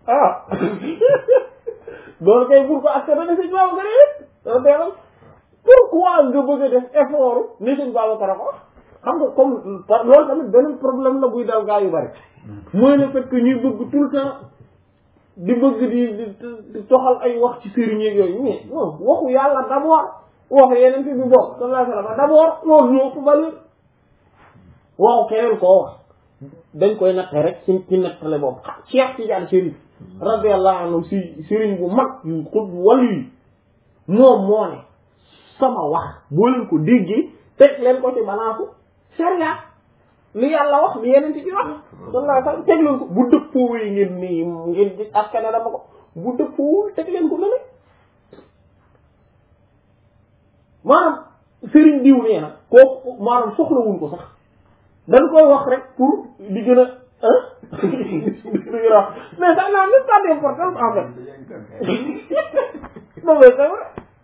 [SPEAKER 1] loolu kay pour ko askan ne sëñ Babacar yëpp pourquoi nga bëgg a def effort ni sëñ Babacar a ko wax xam nga comme loolu tamit beneen problème la buy dal gaa yu bari mooy le fait que ñuy bëgg tout le temps di bëgg di toxal ay wax ci sëriñ yeeg yooyu mais non waxu yàlla d'abord waxu yeneen fi bi bokk sallallahu alayhi wasallam d'abord loolu ñoo ko valeur waxu keneen koo wax dañ koy natte rek ci nattale boobu Cheikh Tidiane Chérif radiyallahu anhu si sëriñ bu mag yu xut wàllu yi moom moo ne sama wax boo leen ko déggee teg leen ko ci balance sharia li yàlla wax li yeneen ci wax sallallahu alayhi wasallam teg leen ko bu dëppoowee ngeen nii ngeen gis askane dama ko bu dëppoowul teg leen ko na ne maanaam sëriñ diw nee na kooku maanaam soxlawuñ ko sax dañ koy wax rek pour di gën a mais ça n'a même pas d'importance en fait non mais c'est vrai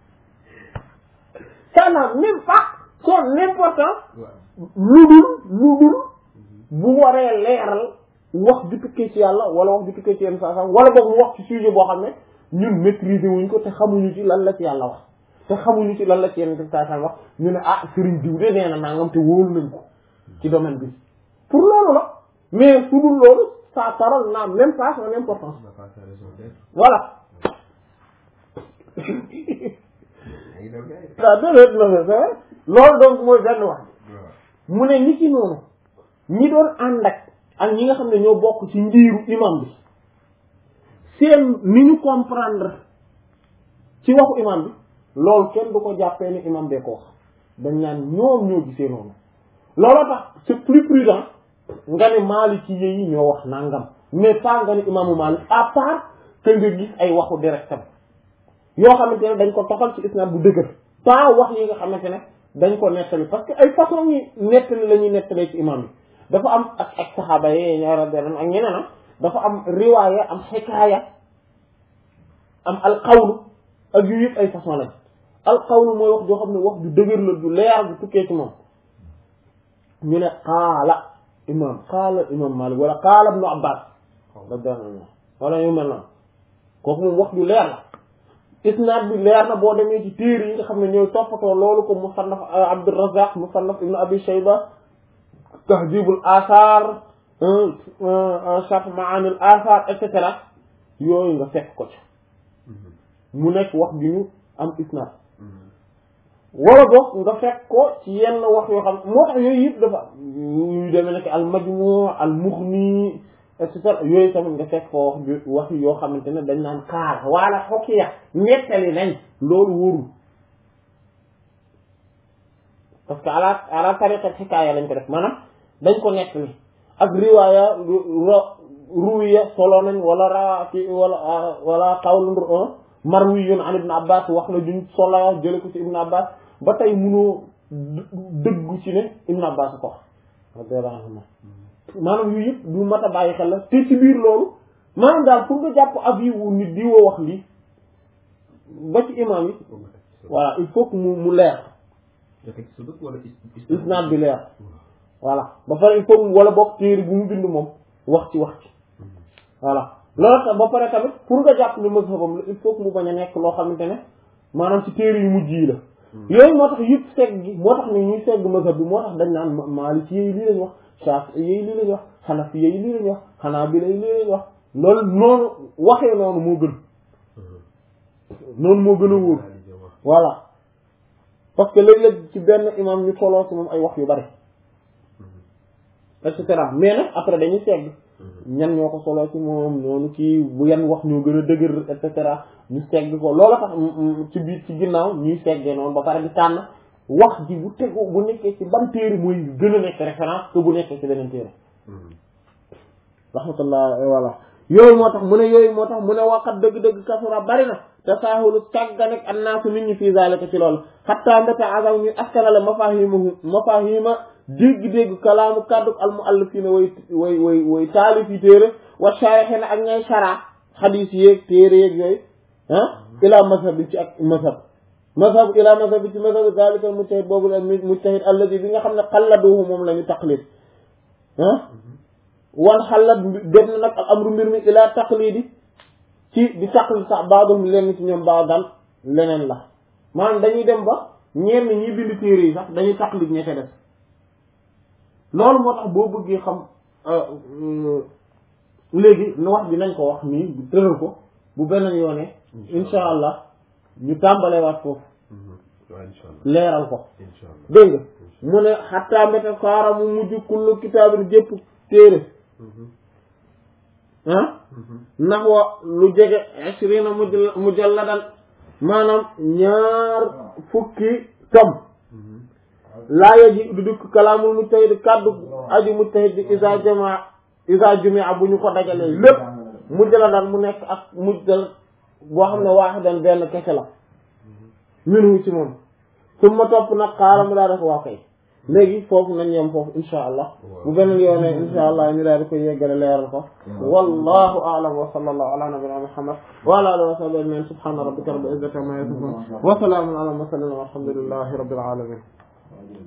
[SPEAKER 1] ça n'a même pas son importance lu dul bu waree leeral wax ju tukkee ci yàlla wala wax ju tukkee ci yenn saa saa wala boog mu wax ci sujet boo xam ne ñun maîtriser wuñ ko te xamuñu ci lan la ci yàlla wax te xamuñu ci lan la ci yenn saa saa wax ñu ne ah sëriñ diw de nee na nangam te wóolu nañ ko ci domaine bi pour loolu la mais su dul loolu sa parole n'a même pas son importance voilà loolu donc mooy benn wax mu ne ñi ci noonu ñi doon ànd ak ñi nga xam ne ñoo bokk ci njiiru imam bi seen ni ñu comprendre ci waxu imam bi loolu kenn du ko jàppee ni imam bee ko wax dañ naan ñoom ñoo gisee noonu looloo tax c'est plus prudent nga ne Maliki yi ñoo wax nangam mais pas nga ne imaamu Malik à part te nga gis ay waxu directam yoo xamante ne dañ ko toxal ci isnaad bu dëgër pas wax yi nga xamante ne dañ ko nettali parce que ay façon yi nettali la ñuy nettalee ci imam bi dafa am ak saxaaba yi radiyallahu ak ñeneen dafa am riwaaya am xikaaya am alqawlu ak yu yëpp ay façon lañ alqawlu mooy wax joo xam ne wax ju dëgër la ju leer bu tukkee ci moom ñu ne qaala imam Malik wala qaala ibnu Abbas wala yu mel noonu kooku moom wax ju leer la isnaad bi leer na boo demee ci téere yi nga xam ne ñooy toppatoo loolu ko musannaf Abdurrazzaq musannaf ibnu Abi Shayba tahdibul athar sharh ma'anil athar et cetera yooyu nga fekk ko ci mu nekk wax ju ñu am isnaad wala boog nga fekk ko ci yenn wax yoo xam moo tax yooyu yëpp dafa yu demee nekk al majmu' al mughni et cetera yooyu tamit nga fekk ko wax yoo xamante ne dañ naan kaar wala xokiya nettali nañ loolu wóorul parce que ala tariqa xikaaya lañ ko def maanaam dañ ko nettali ak riwaaya ruwiya solo nañ wala raaki wala qawlun marwiyun an ibn Abbas wax la duñ solo jële ko ci ibn Abbas ba tey munoo dëggu ci ne ibn Abbas ko wax maanaam yu yëpp du mat a bàyyi xel la te ci biir loolu maanaam daal pour nga jàpp avis wu nit di woo wax lii ba ci imam yi voilà il faut que mu leer isnaad bi leer voilà ba pare il faut wala bokk téere bu mu bind moom wax ci voilà loolu tax ba pare tamit pour nga jàpp ne mazhabam la il faut que mu bañ a nekk loo xamante ne maanaam ci téere yu mujj yi la yooyu moo tax yëpp segg gi moo tax ne ñuy segg mazhab bi moo tax dañ naan Maliki yi lii lañ wax Shafi'i yi lii lañ wax Hanafi yi lii lañ wax Hanabila yi lii lañ wax loolu noonu waxee noonu moo gën a wóor voilà parce que léeg-léeg ci benn imam ñu soloo ci moom ay wax yu bari et cetera mais nag après dañuy segg ñan ñoo ko soloo ci moom noonu kii bu yan wax ñoo gën a dëgër et cetera ñu segg ko loolu tax ci biir ci ginnaaw ñuy seggee noonu ba pare di tànn wax ji bu tegu bu nekkee ci ban téere mooy gën a nekk référence que bu nekkee ci beneen téere rahmatullah voilà yooyu moo tax mu ne waqat dëgg-dëgg kasura bari na te saahulu càgganek annaasu nit ñi fii zalika ci loolu xattaa mbéta asaw ñu askanale mafahima dégg-dégg kalaamu kaddu al muallifina way taalif yi téere wa sharihina ak ñay shara xadiis yéeg téere yeeg yooyu ila mazhab bi ci ak mazhab ila mazhab bi ci mazhab zalika al mujtahid boobu la mujtahid alladi bi nga xam ne xalladuhu moom la ñu taqlid wan xalat dem na nag al amru mbir mi ila taqlidi ci di taqlid sax baadum lenn ci ñoom baadan leneen la maanaam dañuy dem ba ñenn ñi bind téere yi sax dañuy taqlid ña ca def loolu moo tax boo bëggee xam léegi nu wax bi nañ ko wax nii tëral ko bu beneen yoonee insha allah ñu tàmbalee waat foofu leeral ko dégg nga mu ne xattaa mbéta saara mu mujj kullu kitaabin jépp téere naxwa lu jege ashrina mujalladan maanaam ñaar fukki tom laa ji du dukk kalaamul mujtahid kaddu aju mujtahid bi isa jumia bu ñu ko dajalee lépp mujalladan mu nekk ak mujjal boo xam ne waaxidan benn kese la minu ci moom summa topp nag xaaral mu daa def waa kay léegi foofu nañ yem foofu insha allah bu beneen yoone insha allah ñu daal di ko yeggale leeral ko wallahu a'lam wa sallallahu ala nabiyyina muhammad wa ala alihi wa sahbihi ajma'in subhana rabbika rabbil izzati amma yasifun wa salamun ala mursalin walhamdulillahi rabbil alamin